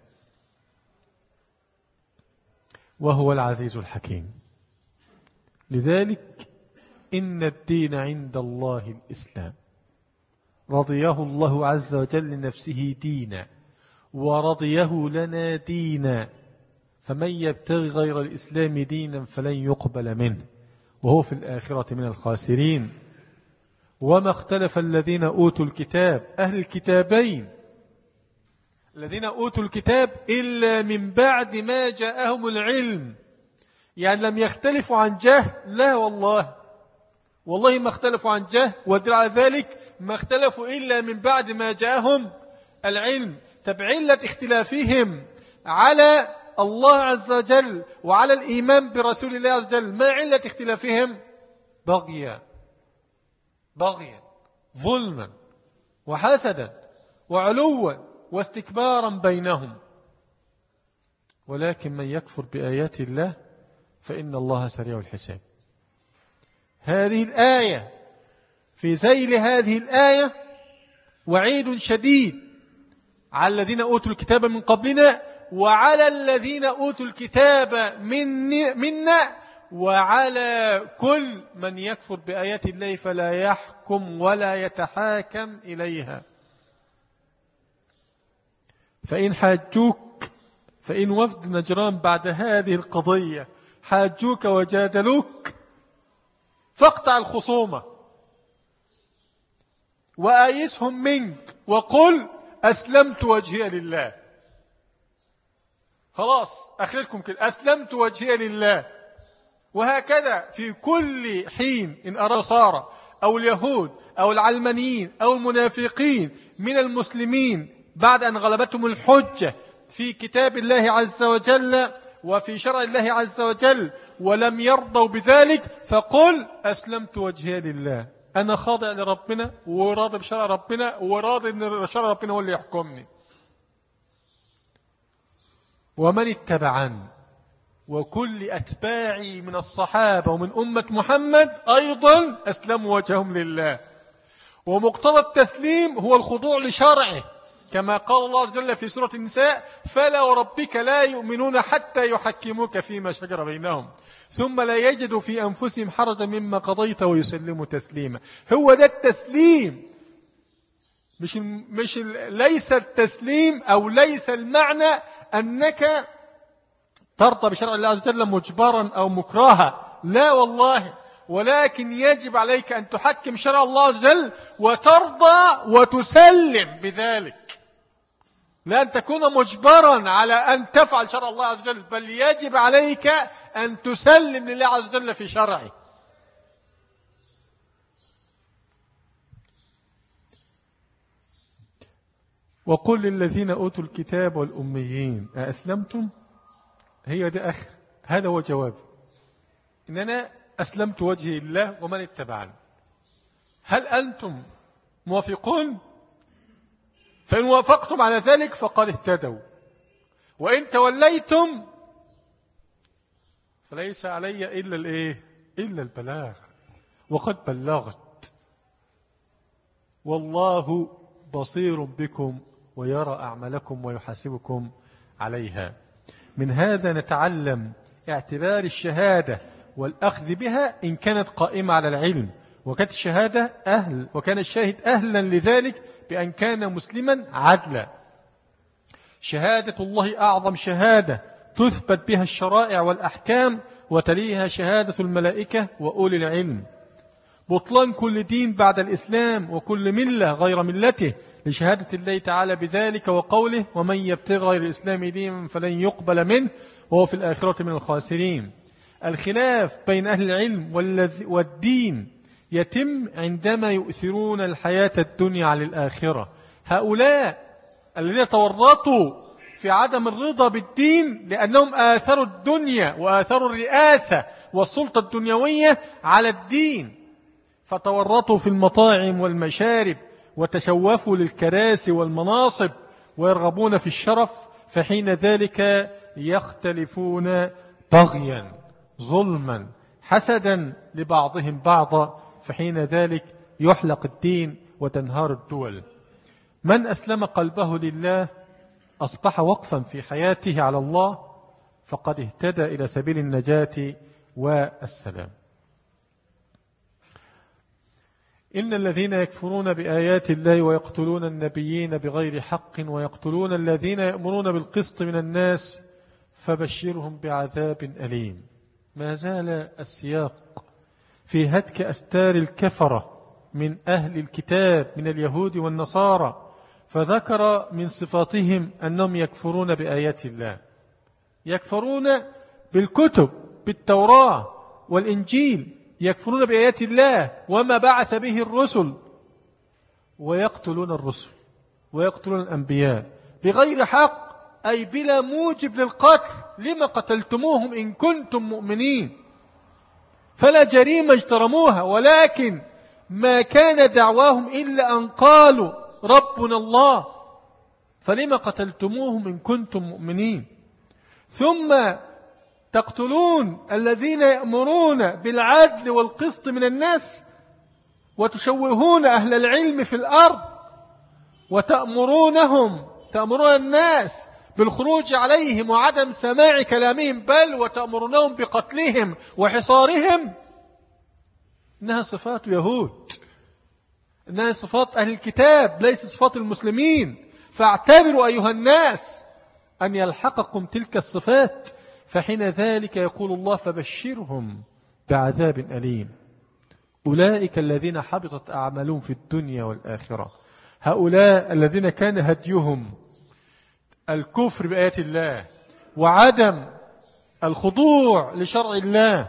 Speaker 1: وهو العزيز الحكيم. لذلك إن الدين عند الله الإسلام، رضيه الله عز وجل لنفسه دينا ورضيه لنا دينا، فمن يبتغي غير الإسلام دينا فلن يقبل منه وهو في الآخرة من الخاسرين. وما اختلف الذين أوتوا الكتاب، أهل الكتابين الذين أوتوا الكتاب، إلا من بعد ما جاءهم العلم. يعني لم يختلفوا عن جهل، لا والله والله ما اختلفوا عن جهل، ودل على ذلك ما اختلفوا إلا من بعد ما جاءهم العلم. طب علة اختلافهم على الله عز وجل وعلى الإيمان برسول الله عز وجل، ما علة اختلافهم؟ بغيا بغيا ظلما وحسدا وعلوا واستكبارا بينهم. ولكن من يكفر بآيات الله فإن الله سريع الحساب. هذه الآية في ذيل هذه الآية وعيد شديد على الذين أوتوا الكتاب من قبلنا وعلى الذين أوتوا الكتاب من منا وعلى كل من يكفر بآيات الله فلا يحكم ولا يتحاكم إليها. فإن حاجوك، فإن وفد نجران بعد هذه القضية حاجوك وجادلوك فاقطع الخصومة وآيسهم منك وقل أسلمت وجهي لله. خلاص أخلكم كده، أسلمت وجهي لله. وهكذا في كل حين إن أرى صار أو اليهود أو العلمانيين أو المنافقين من المسلمين بعد أن غلبتهم الحجة في كتاب الله عز وجل وفي شرع الله عز وجل ولم يرضوا بذلك، فقل أسلمت وجهي لله، أنا خاضع لربنا وراضي بشرع ربنا وراضي أن شرع ربنا هو اللي يحكمني. ومن اتبعني وكل أتباعي من الصحابة ومن أمة محمد أيضا أسلموا وجههم لله. ومقتضى التسليم هو الخضوع لشرعه، كما قال الله عز وجل في سورة النساء: فلا وربك لا يؤمنون حتى يحكموك فيما شجر بينهم ثم لا يجدوا في أنفسهم حرجا مما قضيت ويسلموا تسليما. هو ده التسليم، مش مش ليس التسليم أو ليس المعنى أنك ترضى بشرع الله عز وجل مجبرا أو مكرها، لا والله، ولكن يجب عليك أن تحكم شرع الله عز وجل وترضى وتسلم بذلك، لا أن تكون مجبرا على أن تفعل شرع الله عز وجل، بل يجب عليك أن تسلم لله عز وجل في شرعه. وقل للذين أوتوا الكتاب والأميين أأسلمتم؟ هي ده أخر، هذا هو جواب، إن أنا أسلمت وجهي لله ومن اتبعني. هل أنتم موافقون؟ فإن وافقتم على ذلك فقد اهتدوا، وإن توليتم فليس علي إلا الإيه؟ إلا البلاغ، وقد بلغت، والله بصير بكم ويرى أعمالكم ويحاسبكم عليها. من هذا نتعلم اعتبار الشهادة والأخذ بها إن كانت قائمة على العلم، وكانت الشهادة أهل وكان الشاهد أهلا لذلك بأن كان مسلما عدلا. شهادة الله أعظم شهادة تثبت بها الشرائع والأحكام، وتليها شهادة الملائكة وأولي العلم. بطلان كل دين بعد الإسلام وكل ملة غير ملته لشهادة الله تعالى بذلك وقوله: ومن يبتغي غير الإسلام دينا فلن يقبل منه وهو في الآخرة من الخاسرين. الخلاف بين أهل العلم والدين يتم عندما يؤثرون الحياة الدنيا على الآخرة. هؤلاء الذين تورطوا في عدم الرضا بالدين لأنهم آثروا الدنيا وآثروا الرئاسة والسلطة الدنيوية على الدين، فتورطوا في المطاعم والمشارب وتشوفوا للكراسي والمناصب ويرغبون في الشرف، فحين ذلك يختلفون بغيا ظلما حسدا لبعضهم بعضا، فحين ذلك يحلق الدين وتنهار الدول. من أسلم قلبه لله أصبح وقفا في حياته على الله، فقد اهتدى إلى سبيل النجاة والسلام. إن الذين يكفرون بآيات الله ويقتلون النبيين بغير حق ويقتلون الذين يأمرون بالقسط من الناس فبشرهم بعذاب أليم. ما زال السياق في هتك أستار الكفرة من أهل الكتاب من اليهود والنصارى، فذكر من صفاتهم أنهم يكفرون بآيات الله، يكفرون بالكتب بالتوراة والإنجيل، يكفرون بآيات الله وما بعث به الرسل، ويقتلون الرسل ويقتلون الأنبياء بغير حق، أي بلا موجب للقتل. لما قتلتموهم إن كنتم مؤمنين؟ فلا جريمة اجترموها، ولكن ما كان دعواهم إلا أن قالوا ربنا الله، فلما قتلتموهم إن كنتم مؤمنين؟ ثم تقتلون الذين يأمرون بالعدل والقسط من الناس، وتشوهون أهل العلم في الأرض، وتأمرونهم تأمرون الناس بالخروج عليهم وعدم سماع كلامهم، بل وتأمرونهم بقتلهم وحصارهم. إنها صفات يهود، إنها صفات أهل الكتاب، ليس صفات المسلمين. فاعتبروا أيها الناس أن يلحقكم تلك الصفات، فحين ذلك يقول الله فبشرهم بعذاب أليم. أولئك الذين حبطت أعمالهم في الدنيا والآخرة، هؤلاء الذين كان هديهم الكفر بآيات الله وعدم الخضوع لشرع الله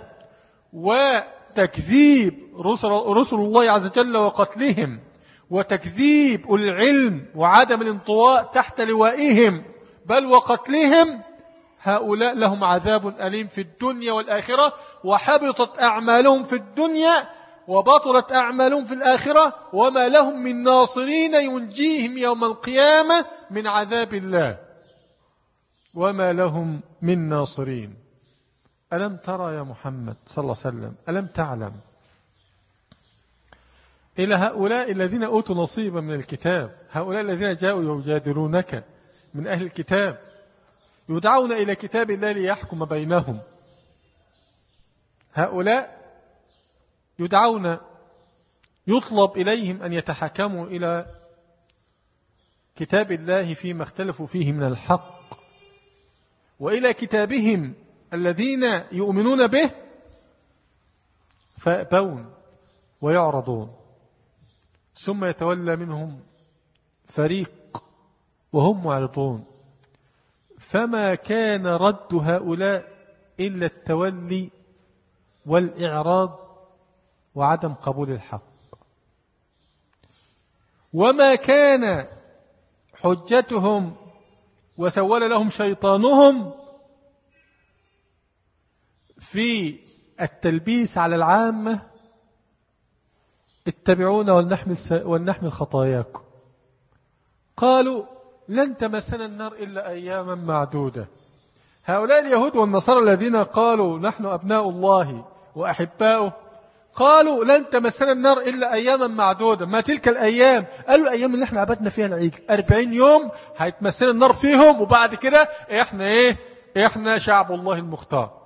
Speaker 1: وتكذيب رسل, رسل الله عز وجل وقتلهم، وتكذيب أولي العلم وعدم الانطواء تحت لوائهم بل وقتلهم، هؤلاء لهم عذاب أليم في الدنيا والآخرة، وحبطت أعمالهم في الدنيا وبطلت أعمالهم في الآخرة، وما لهم من ناصرين ينجيهم يوم القيامة من عذاب الله، وما لهم من ناصرين. ألم ترى يا محمد صلى الله عليه وسلم، ألم تعلم إلى هؤلاء الذين أوتوا نصيبا من الكتاب، هؤلاء الذين جاءوا يجادلونك من أهل الكتاب، يدعون إلى كتاب الله ليحكم بينهم. هؤلاء يدعون، يطلب إليهم أن يتحكموا إلى كتاب الله فيما اختلفوا فيه من الحق، وإلى كتابهم الذين يؤمنون به، فيأبون ويعرضون، ثم يتولى منهم فريق وهم معرضون. فما كان رد هؤلاء إلا التولي والإعراض وعدم قبول الحق. وما كان حجتهم وسول لهم شيطانهم في التلبيس على العامة، اتبعونا ولنحمل, ولنحمل خطاياكم. قالوا لن تمسنا النار إلا أياما معدودة. هؤلاء اليهود والنصارى الذين قالوا نحن أبناء الله وأحباؤه، قالوا لن تمسنا النار إلا أياما معدودة. ما تلك الأيام؟ قالوا الأيام اللي احنا عبدنا فيها العيد، أربعين يوم هيتمسنا النار فيهم، وبعد كده احنا ايه؟ احنا شعب الله المختار.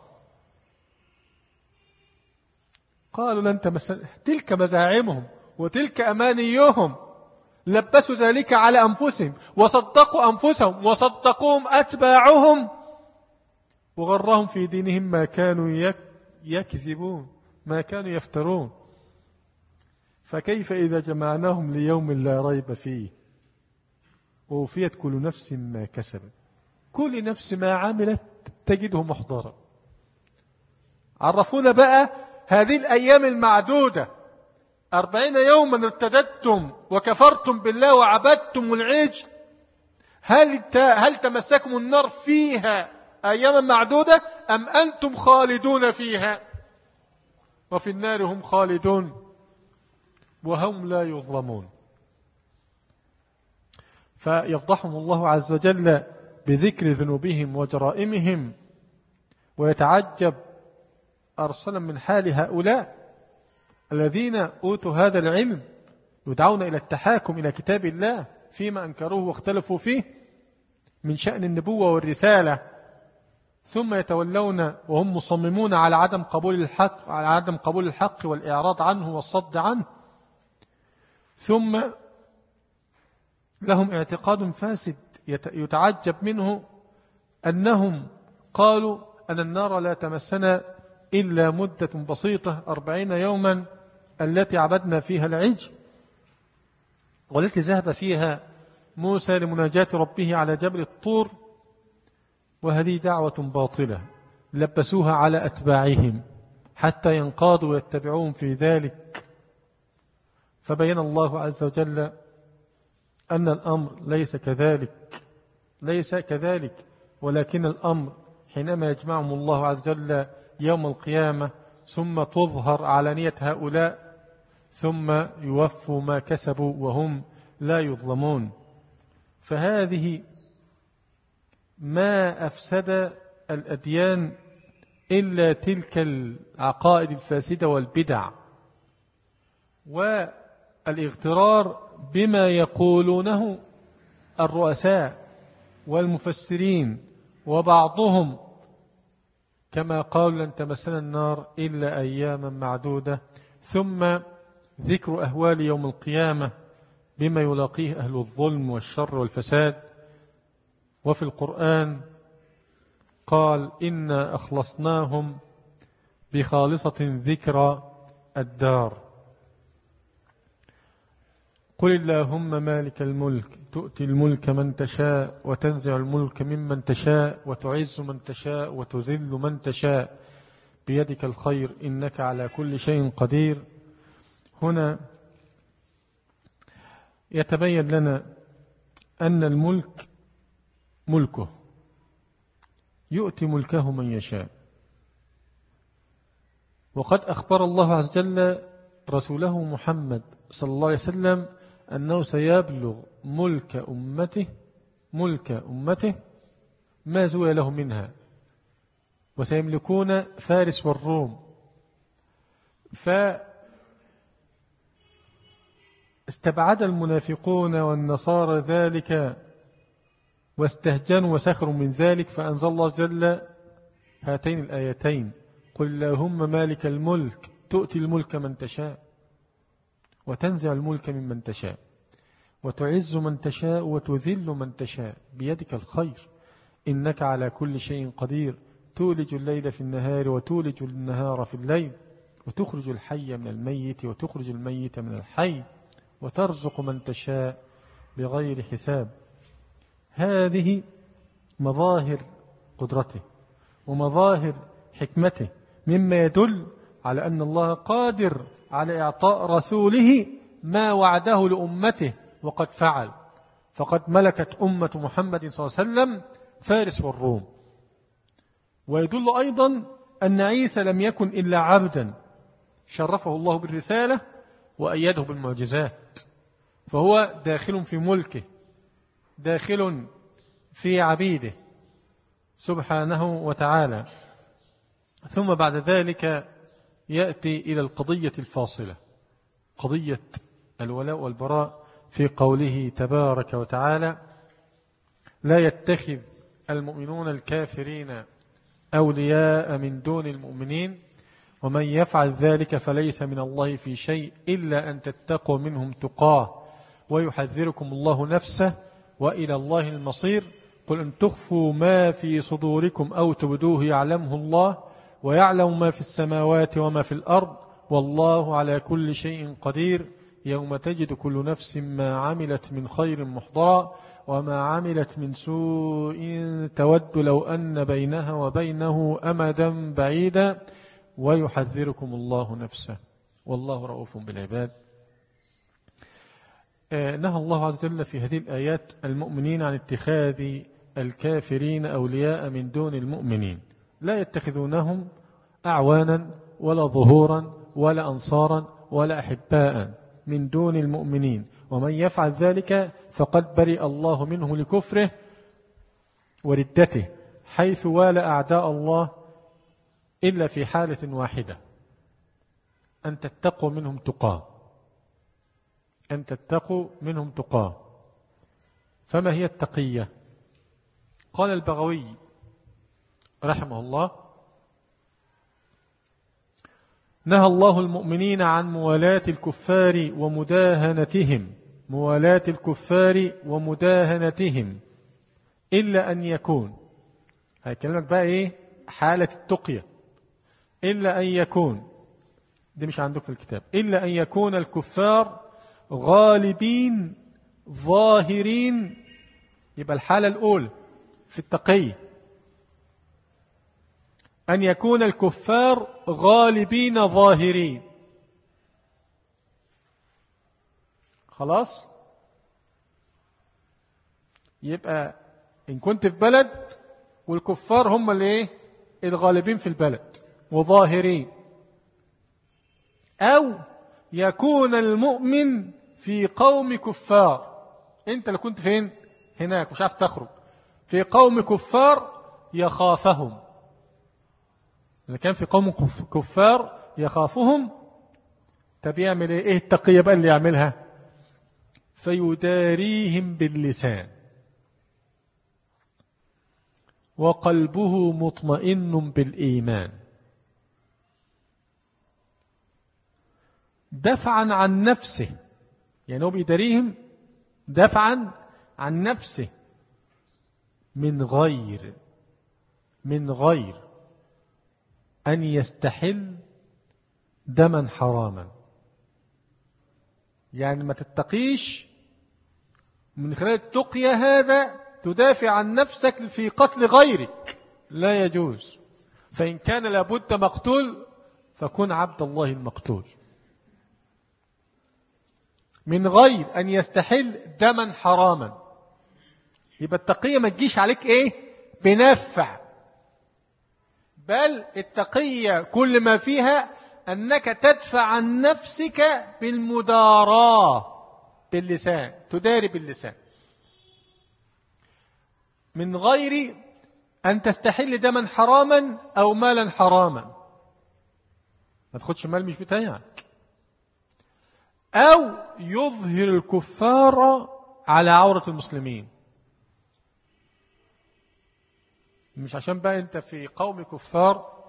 Speaker 1: قالوا لن تمسنا، تلك مزاعمهم وتلك أمانيهم، لبسوا ذلك على أنفسهم وصدقوا أنفسهم وصدقوهم أتباعهم، وغرهم في دينهم ما كانوا يكذبون، ما كانوا يفترون. فكيف إذا جمعناهم ليوم لا ريب فيه ووفيت كل نفس ما كسبت، كل نفس ما عملت تجده محضرا. عرفونا بقى هذه الأيام المعدودة، أربعين يوما ارتدتم وكفرتم بالله وعبدتم العجل، هل هل تمسكم النار فيها أياما معدودة أم أنتم خالدون فيها؟ وفي النار هم خالدون وهم لا يظلمون. فيفضحهم الله عز وجل بذكر ذنوبهم وجرائمهم، ويتعجب أرسلا من حال هؤلاء الذين أوتوا هذا العلم، يدعون إلى التحاكم إلى كتاب الله فيما أنكروه واختلفوا فيه من شأن النبوة والرسالة، ثم يتولون وهم مصممون على عدم قبول الحق، على عدم قبول الحق والإعراض عنه والصد عنه. ثم لهم اعتقاد فاسد يتعجب منه أنهم قالوا أن النار لا تمسنا إلا مدة بسيطة أربعين يوما التي عبدنا فيها العجل والتي ذهب فيها موسى لمناجاة ربه على جبل الطور، وهذه دعوة باطلة لبسوها على أتباعهم حتى ينقادوا ويتبعون في ذلك. فبين الله عز وجل أن الأمر ليس كذلك ليس كذلك ولكن الأمر حينما يجمعهم الله عز وجل يوم القيامة ثم تظهر علانية هؤلاء ثم يوفوا ما كسبوا وهم لا يظلمون. فهذه ما أفسد الأديان إلا تلك العقائد الفاسدة والبدع والاغترار بما يقولونه الرؤساء والمفسرين وبعضهم كما قالوا لن تمسنا النار إلا أياما معدودة، ثم ذكر أهوال يوم القيامة بما يلاقيه أهل الظلم والشر والفساد. وفي القرآن قال إنا أخلصناهم بخالصة ذكرى الدار. قل اللهم مالك الملك تؤتي الملك من تشاء وتنزع الملك ممن تشاء وتعز من تشاء وتذل من تشاء بيدك الخير إنك على كل شيء قدير. هنا يتبين لنا أن الملك ملكه يؤتي ملكه من يشاء، وقد أخبر الله عز وجل رسوله محمد صلى الله عليه وسلم أنه سيبلغ ملك أمته ملك أمته ما زوي له منها، وسيملكون فارس والروم. فاستبعد المنافقون والنصارى ذلك واستهجنوا وسخروا من ذلك، فأنزل الله جل هاتين الآيتين قل اللهم مالك الملك تؤتي الملك من تشاء وتنزع الملك ممن تشاء وتعز من تشاء وتذل من تشاء بيدك الخير إنك على كل شيء قدير تولج الليل في النهار وتولج النهار في الليل وتخرج الحي من الميت وتخرج الميت من الحي وترزق من تشاء بغير حساب. هذه مظاهر قدرته ومظاهر حكمته مما يدل على أن الله قادر على إعطاء رسوله ما وعده لأمته وقد فعل، فقد ملكت أمة محمد صلى الله عليه وسلم فارس والروم. ويدل أيضا أن عيسى لم يكن إلا عبدا شرفه الله بالرسالة وأيده بالمعجزات، فهو داخل في ملكه داخل في عبيده سبحانه وتعالى. ثم بعد ذلك يأتي إلى القضية الفاصلة، قضية الولاء والبراء، في قوله تبارك وتعالى لا يتخذ المؤمنون الكافرين أولياء من دون المؤمنين ومن يفعل ذلك فليس من الله في شيء إلا أن تتقوا منهم تقاه ويحذركم الله نفسه وإلى الله المصير. قل إن تخفوا ما في صدوركم أو تبدوه يعلمه الله ويعلم ما في السماوات وما في الأرض والله على كل شيء قدير يوم تجد كل نفس ما عملت من خير محضرا وما عملت من سوء تود لو أن بينها وبينه أمدا بعيدا ويحذركم الله نفسه والله رؤوف بالعباد. نهى الله عز وجل في هذه الآيات المؤمنين عن اتخاذ الكافرين أولياء من دون المؤمنين، لا يتخذونهم أعوانا ولا ظهورا ولا أنصارا ولا أحباء من دون المؤمنين ومن يفعل ذلك فقد برئ الله منه لكفره وردته، حيث والى أعداء الله إلا في حالة واحدة أن تتقوا منهم تقاه أن تتقوا منهم تقاه. فما هي التقية؟ قال البغوي رحمه الله نهى الله المؤمنين عن موالاة الكفار ومداهنتهم موالاة الكفار ومداهنتهم إلا أن يكون، هيكلمك بقى إيه حالة التقية، إلا أن يكون، دي مش عندك في الكتاب، إلا أن يكون الكفار غالبين ظاهرين، يبقى الحالة الأولى في التقية أن يكون الكفار غالبين ظاهرين. خلاص، يبقى إن كنت في بلد والكفار هم اللي إيه الغالبين في البلد وظاهرين، أو يكون المؤمن في قوم كفار، أنت اللي كنت فين هناك مش عارف تخرج، في قوم كفار يخافهم، إذا كان في قوم كفار يخافهم، طب يعمل إيه؟ إيه التقية بقى اللي يعملها؟ فيداريهم باللسان وقلبه مطمئن بالإيمان، دفعا عن نفسه، يعني هو بيداريهم دفعا عن نفسه من غير من غير أن يستحل دما حراما. يعني ما تتقيش من خلال التقية هذا تدافع عن نفسك في قتل غيرك، لا يجوز. فإن كان لابد مقتول فكن عبد الله المقتول، من غير أن يستحل دما حراما. يبقى التقية ما تجيش عليك إيه بنفع، بل التقية كل ما فيها أنك تدفع عن نفسك بالمداراة باللسان، تداري باللسان من غير أن تستحل دما حراما أو مالا حراما، ما تاخدش مال مش بتاعك، أو يظهر الكفار على عورة المسلمين. مش عشان بقى أنت في قوم كفار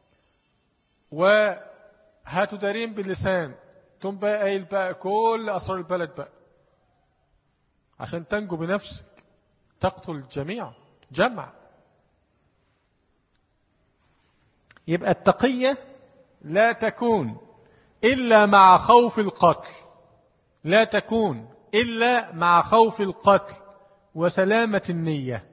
Speaker 1: وهتدارين باللسان ثم بقى قايل بقى كل أسرار البلد بقى عشان تنجو بنفسك، تقتل الجميع جمع. يبقى التقية لا تكون إلا مع خوف القتل، لا تكون إلا مع خوف القتل وسلامة النية.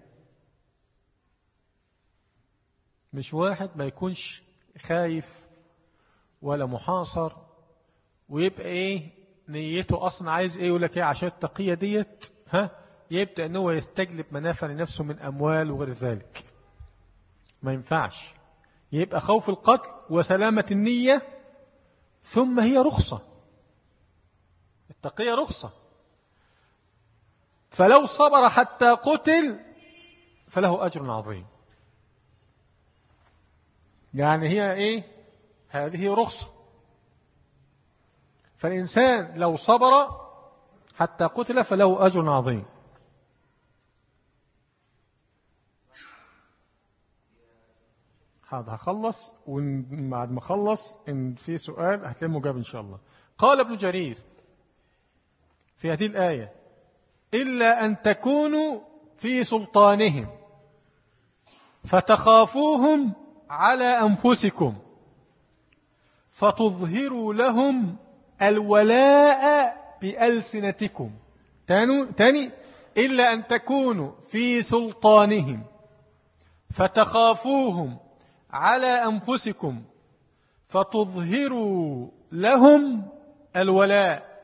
Speaker 1: مش واحد ما يكونش خايف ولا محاصر ويبقى ايه نيته اصلا عايز ايه، يقول لك ايه عشان التقية ديت ها يبدأ ان هو يستجلب منافع لنفسه من اموال وغير ذلك، ما ينفعش. يبقى خوف القتل وسلامة النية، ثم هي رخصة، التقية رخصة. فلو صبر حتى قتل فله أجر عظيم. يعني هي ايه هذه رخصة، فالإنسان لو صبر حتى قتل فله أجر عظيم. هذا هخلص، وبعد ما اخلص إن في سؤال هتلاقي مجاب إن شاء الله. قال ابن جرير في هذه الآية: إلا أن تكونوا في سلطانهم فتخافوهم على أنفسكم فتظهروا لهم الولاء بألسنتكم. تاني، إلا أن تكونوا في سلطانهم فتخافوهم على أنفسكم فتظهروا لهم الولاء.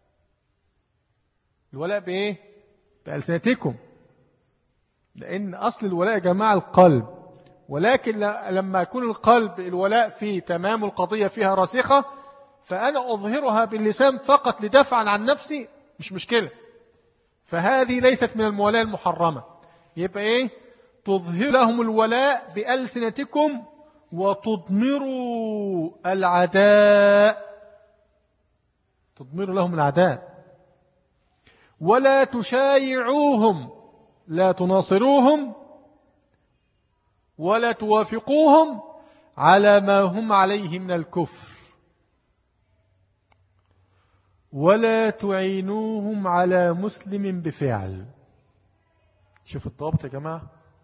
Speaker 1: الولاء بإيه؟ بألسنتكم، لأن أصل الولاء يا جماعة القلب، ولكن لما يكون القلب الولاء فيه تمام القضية فيها راسخة، فأنا أظهرها باللسان فقط لدفعا عن نفسي مش مشكلة، فهذه ليست من المولاة المحرمة. يبقى إيه؟ تظهر لهم الولاء بألسنتكم وتضمروا العداء، تضمروا لهم العداء، ولا تشايعوهم، لا تناصروهم ولا توافقوهم على ما هم عليه من الكفر. ولا تعينوهم على مسلم بفعل. شوف الضوابط يا جماعة،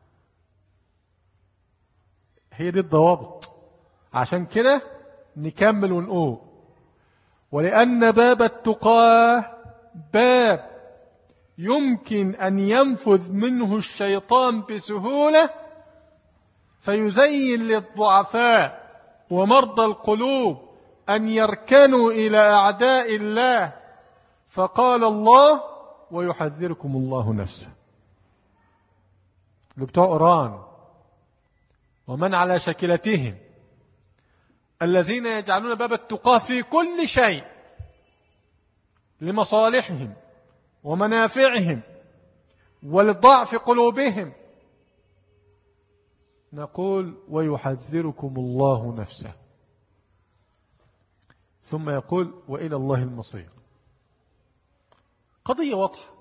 Speaker 1: هي دي الضوابط. عشان كده نكمل ونقول: ولأن باب التقى باب يمكن أن ينفذ منه الشيطان بسهولة، فيزين للضعفاء ومرضى القلوب أن يركنوا إلى أعداء الله. فقال الله: ويحذركم الله نفسه. اللي بتوع إيران ومن على شكلتهم الذين يجعلون باب التقى في كل شيء لمصالحهم ومنافعهم ولضعف قلوبهم، نقول: ويحذركم الله نفسه. ثم يقول: وإلى الله المصير. قضية واضحة.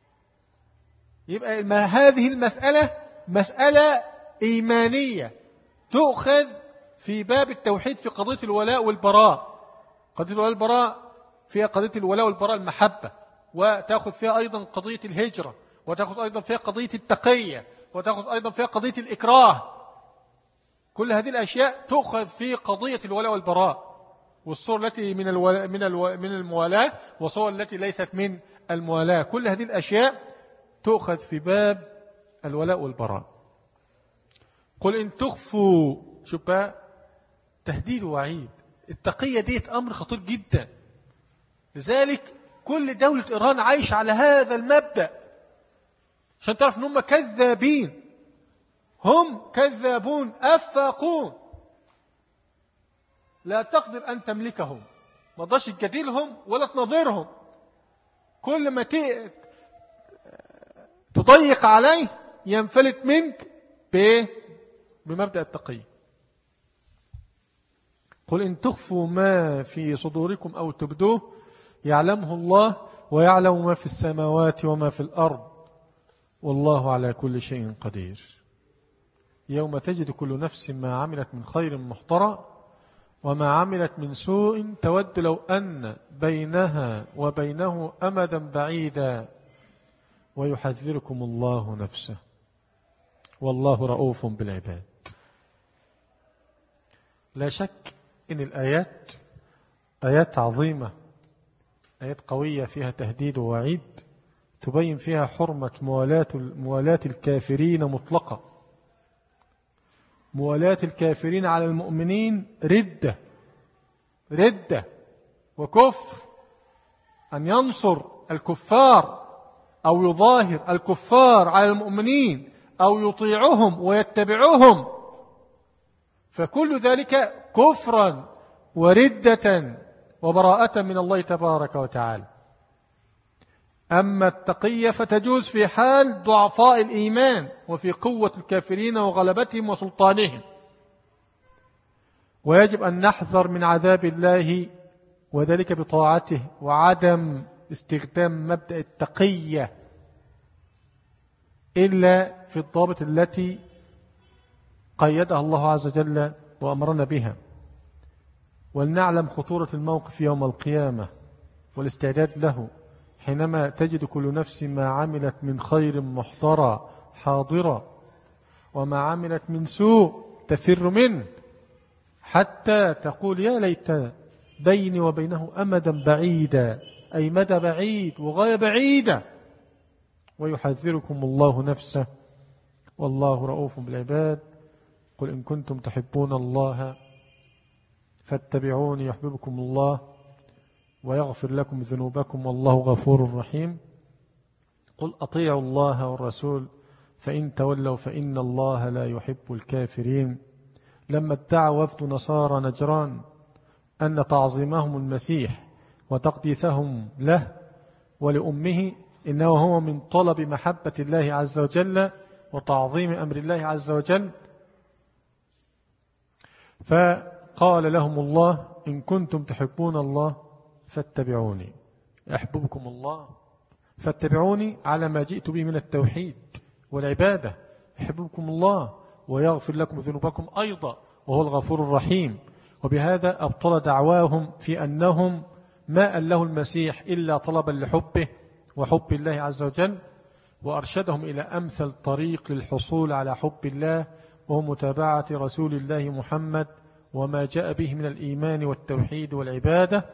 Speaker 1: يبقى ما هذه المسألة مسألة إيمانية تؤخذ في باب التوحيد في قضية الولاء والبراء. قضية الولاء والبراء فيها قضية الولاء والبراء المحبة، وتأخذ فيها أيضا قضية الهجرة، وتأخذ أيضا فيها قضية التقية، وتأخذ أيضا فيها قضية الإكراه. كل هذه الأشياء تؤخذ في قضية الولاء والبراء، والصور التي من الولاء من الو... من الموالاة، والصور التي ليست من الموالاة. كل هذه الأشياء تؤخذ في باب الولاء والبراء. قل إن تخفوا، شوف بقى تهديد ووعيد. التقية ديت أمر خطير جدا، لذلك كل دولة إيران عايش على هذا المبدأ، عشان تعرف أنهم كذابين، هم كذابون أفاقون، لا تقدر أن تملكهم، ما تقدرش تجادلهم ولا تنظرهم. كل ما تضيق عليه ينفلت منك بمبدأ التقية. قل إن تخفوا ما في صدوركم أو تبدوه يعلمه الله، ويعلم ما في السماوات وما في الأرض، والله على كل شيء قدير. يوم تجد كل نفس ما عملت من خير محضرا، وما عملت من سوء تود لو أن بينها وبينه أمدا بعيدا، ويحذركم الله نفسه، والله رؤوف بالعباد. لا شك إن الآيات آيات عظيمة، آيات قوية فيها تهديد ووعيد، تبين فيها حرمة موالاة موالاة الكافرين مطلقة. موالاة الكافرين على المؤمنين ردة ردة وكفر. أن ينصر الكفار أو يظاهر الكفار على المؤمنين أو يطيعهم ويتبعهم، فكل ذلك كفرا وردة وبراءة من الله تبارك وتعالى. أما التقية فتجوز في حال ضعفاء الإيمان وفي قوة الكافرين وغلبتهم وسلطانهم. ويجب أن نحذر من عذاب الله وذلك بطاعته، وعدم استخدام مبدأ التقية إلا في الضابط التي قيدها الله عز وجل وأمرنا بها. ولنعلم خطورة الموقف يوم القيامة والاستعداد له، حينما تجد كل نفس ما عملت من خير محضرا حاضرا، وما عملت من سوء تفر منه، حتى تقول: يا ليت بيني وبينه أمدا بعيدا، أي مدى بعيد وغاية بعيدة. ويحذركم الله نفسه، والله رؤوف بالعباد. قل إن كنتم تحبون الله فاتبعوني يحببكم الله ويغفر لكم ذنوبكم، والله غفور رحيم. قل أطيعوا الله والرسول فإن تولوا فإن الله لا يحب الكافرين. لما ادعى وفد نصارى نجران أن تعظيمهم المسيح وتقديسهم له ولأمه إنه هو من طلب محبة الله عز وجل وتعظيم أمر الله عز وجل، فقال لهم الله: إن كنتم تحبون الله فاتبعوني يحببكم الله. فاتبعوني على ما جئت به من التوحيد والعبادة، يحببكم الله ويغفر لكم ذنوبكم أيضا، وهو الغفور الرحيم. وبهذا أبطل دعواهم في أنهم ما أله المسيح إلا طلبا لحبه وحب الله عز وجل، وأرشدهم إلى أمثل طريق للحصول على حب الله وهو متابعة رسول الله محمد وما جاء به من الإيمان والتوحيد والعبادة.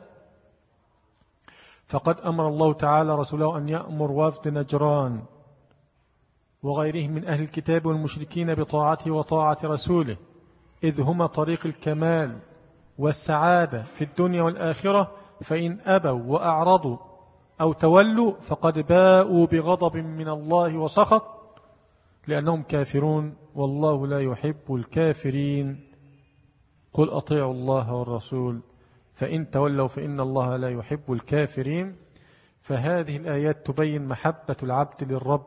Speaker 1: فقد أمر الله تعالى رسوله أن يأمر وفد نجران وغيرهم من أهل الكتاب والمشركين بطاعته وطاعة رسوله، إذ هما طريق الكمال والسعادة في الدنيا والآخرة، فإن أبوا وأعرضوا أو تولوا فقد باءوا بغضب من الله وسخط لأنهم كافرون، والله لا يحب الكافرين. قل أطيعوا الله والرسول فإن تولوا فإن الله لا يحب الكافرين. فهذه الآيات تبين محبة العبد للرب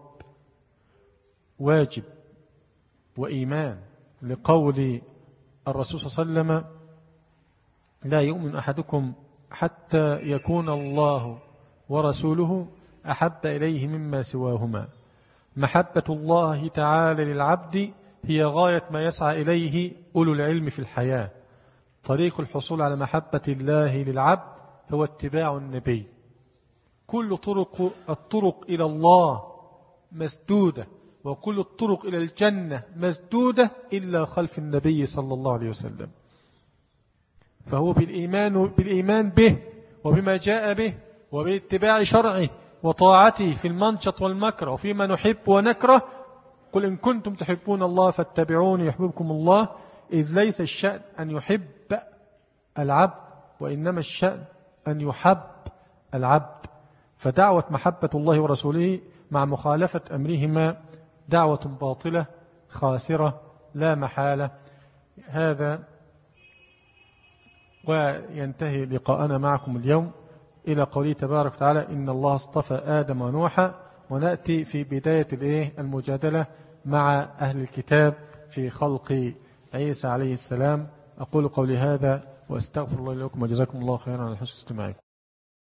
Speaker 1: واجب وإيمان، لقول الرسول صلى الله عليه وسلم: لا يؤمن أحدكم حتى يكون الله ورسوله أحب إليه مما سواهما. محبة الله تعالى للعبد هي غاية ما يسعى إليه أولو العلم في الحياة. طريق الحصول على محبة الله للعبد هو اتباع النبي. كل طرق الطرق إلى الله مسدودة، وكل الطرق إلى الجنة مسدودة إلا خلف النبي صلى الله عليه وسلم. فهو بالإيمان, بالإيمان به وبما جاء به وباتباع شرعه وطاعته في المنشط والمكره وفيما نحب ونكره. قل إن كنتم تحبون الله فاتبعوني يحببكم الله. إذ ليس الشأن أن يحب العبد، وإنما الشأن أن يحب العبد. فدعوة محبة الله ورسوله مع مخالفة أمرهما دعوة باطلة خاسرة لا محالة. هذا وينتهي لقاءنا معكم اليوم إلى قوله تبارك وتعالى: إن الله اصطفى آدم ونوحا. ونأتي في بداية المجادلة مع أهل الكتاب في خلق عيسى عليه السلام. أقول قولي هذا وأستغفر الله لكم وجزاكم الله خيرا على حسن استماعكم.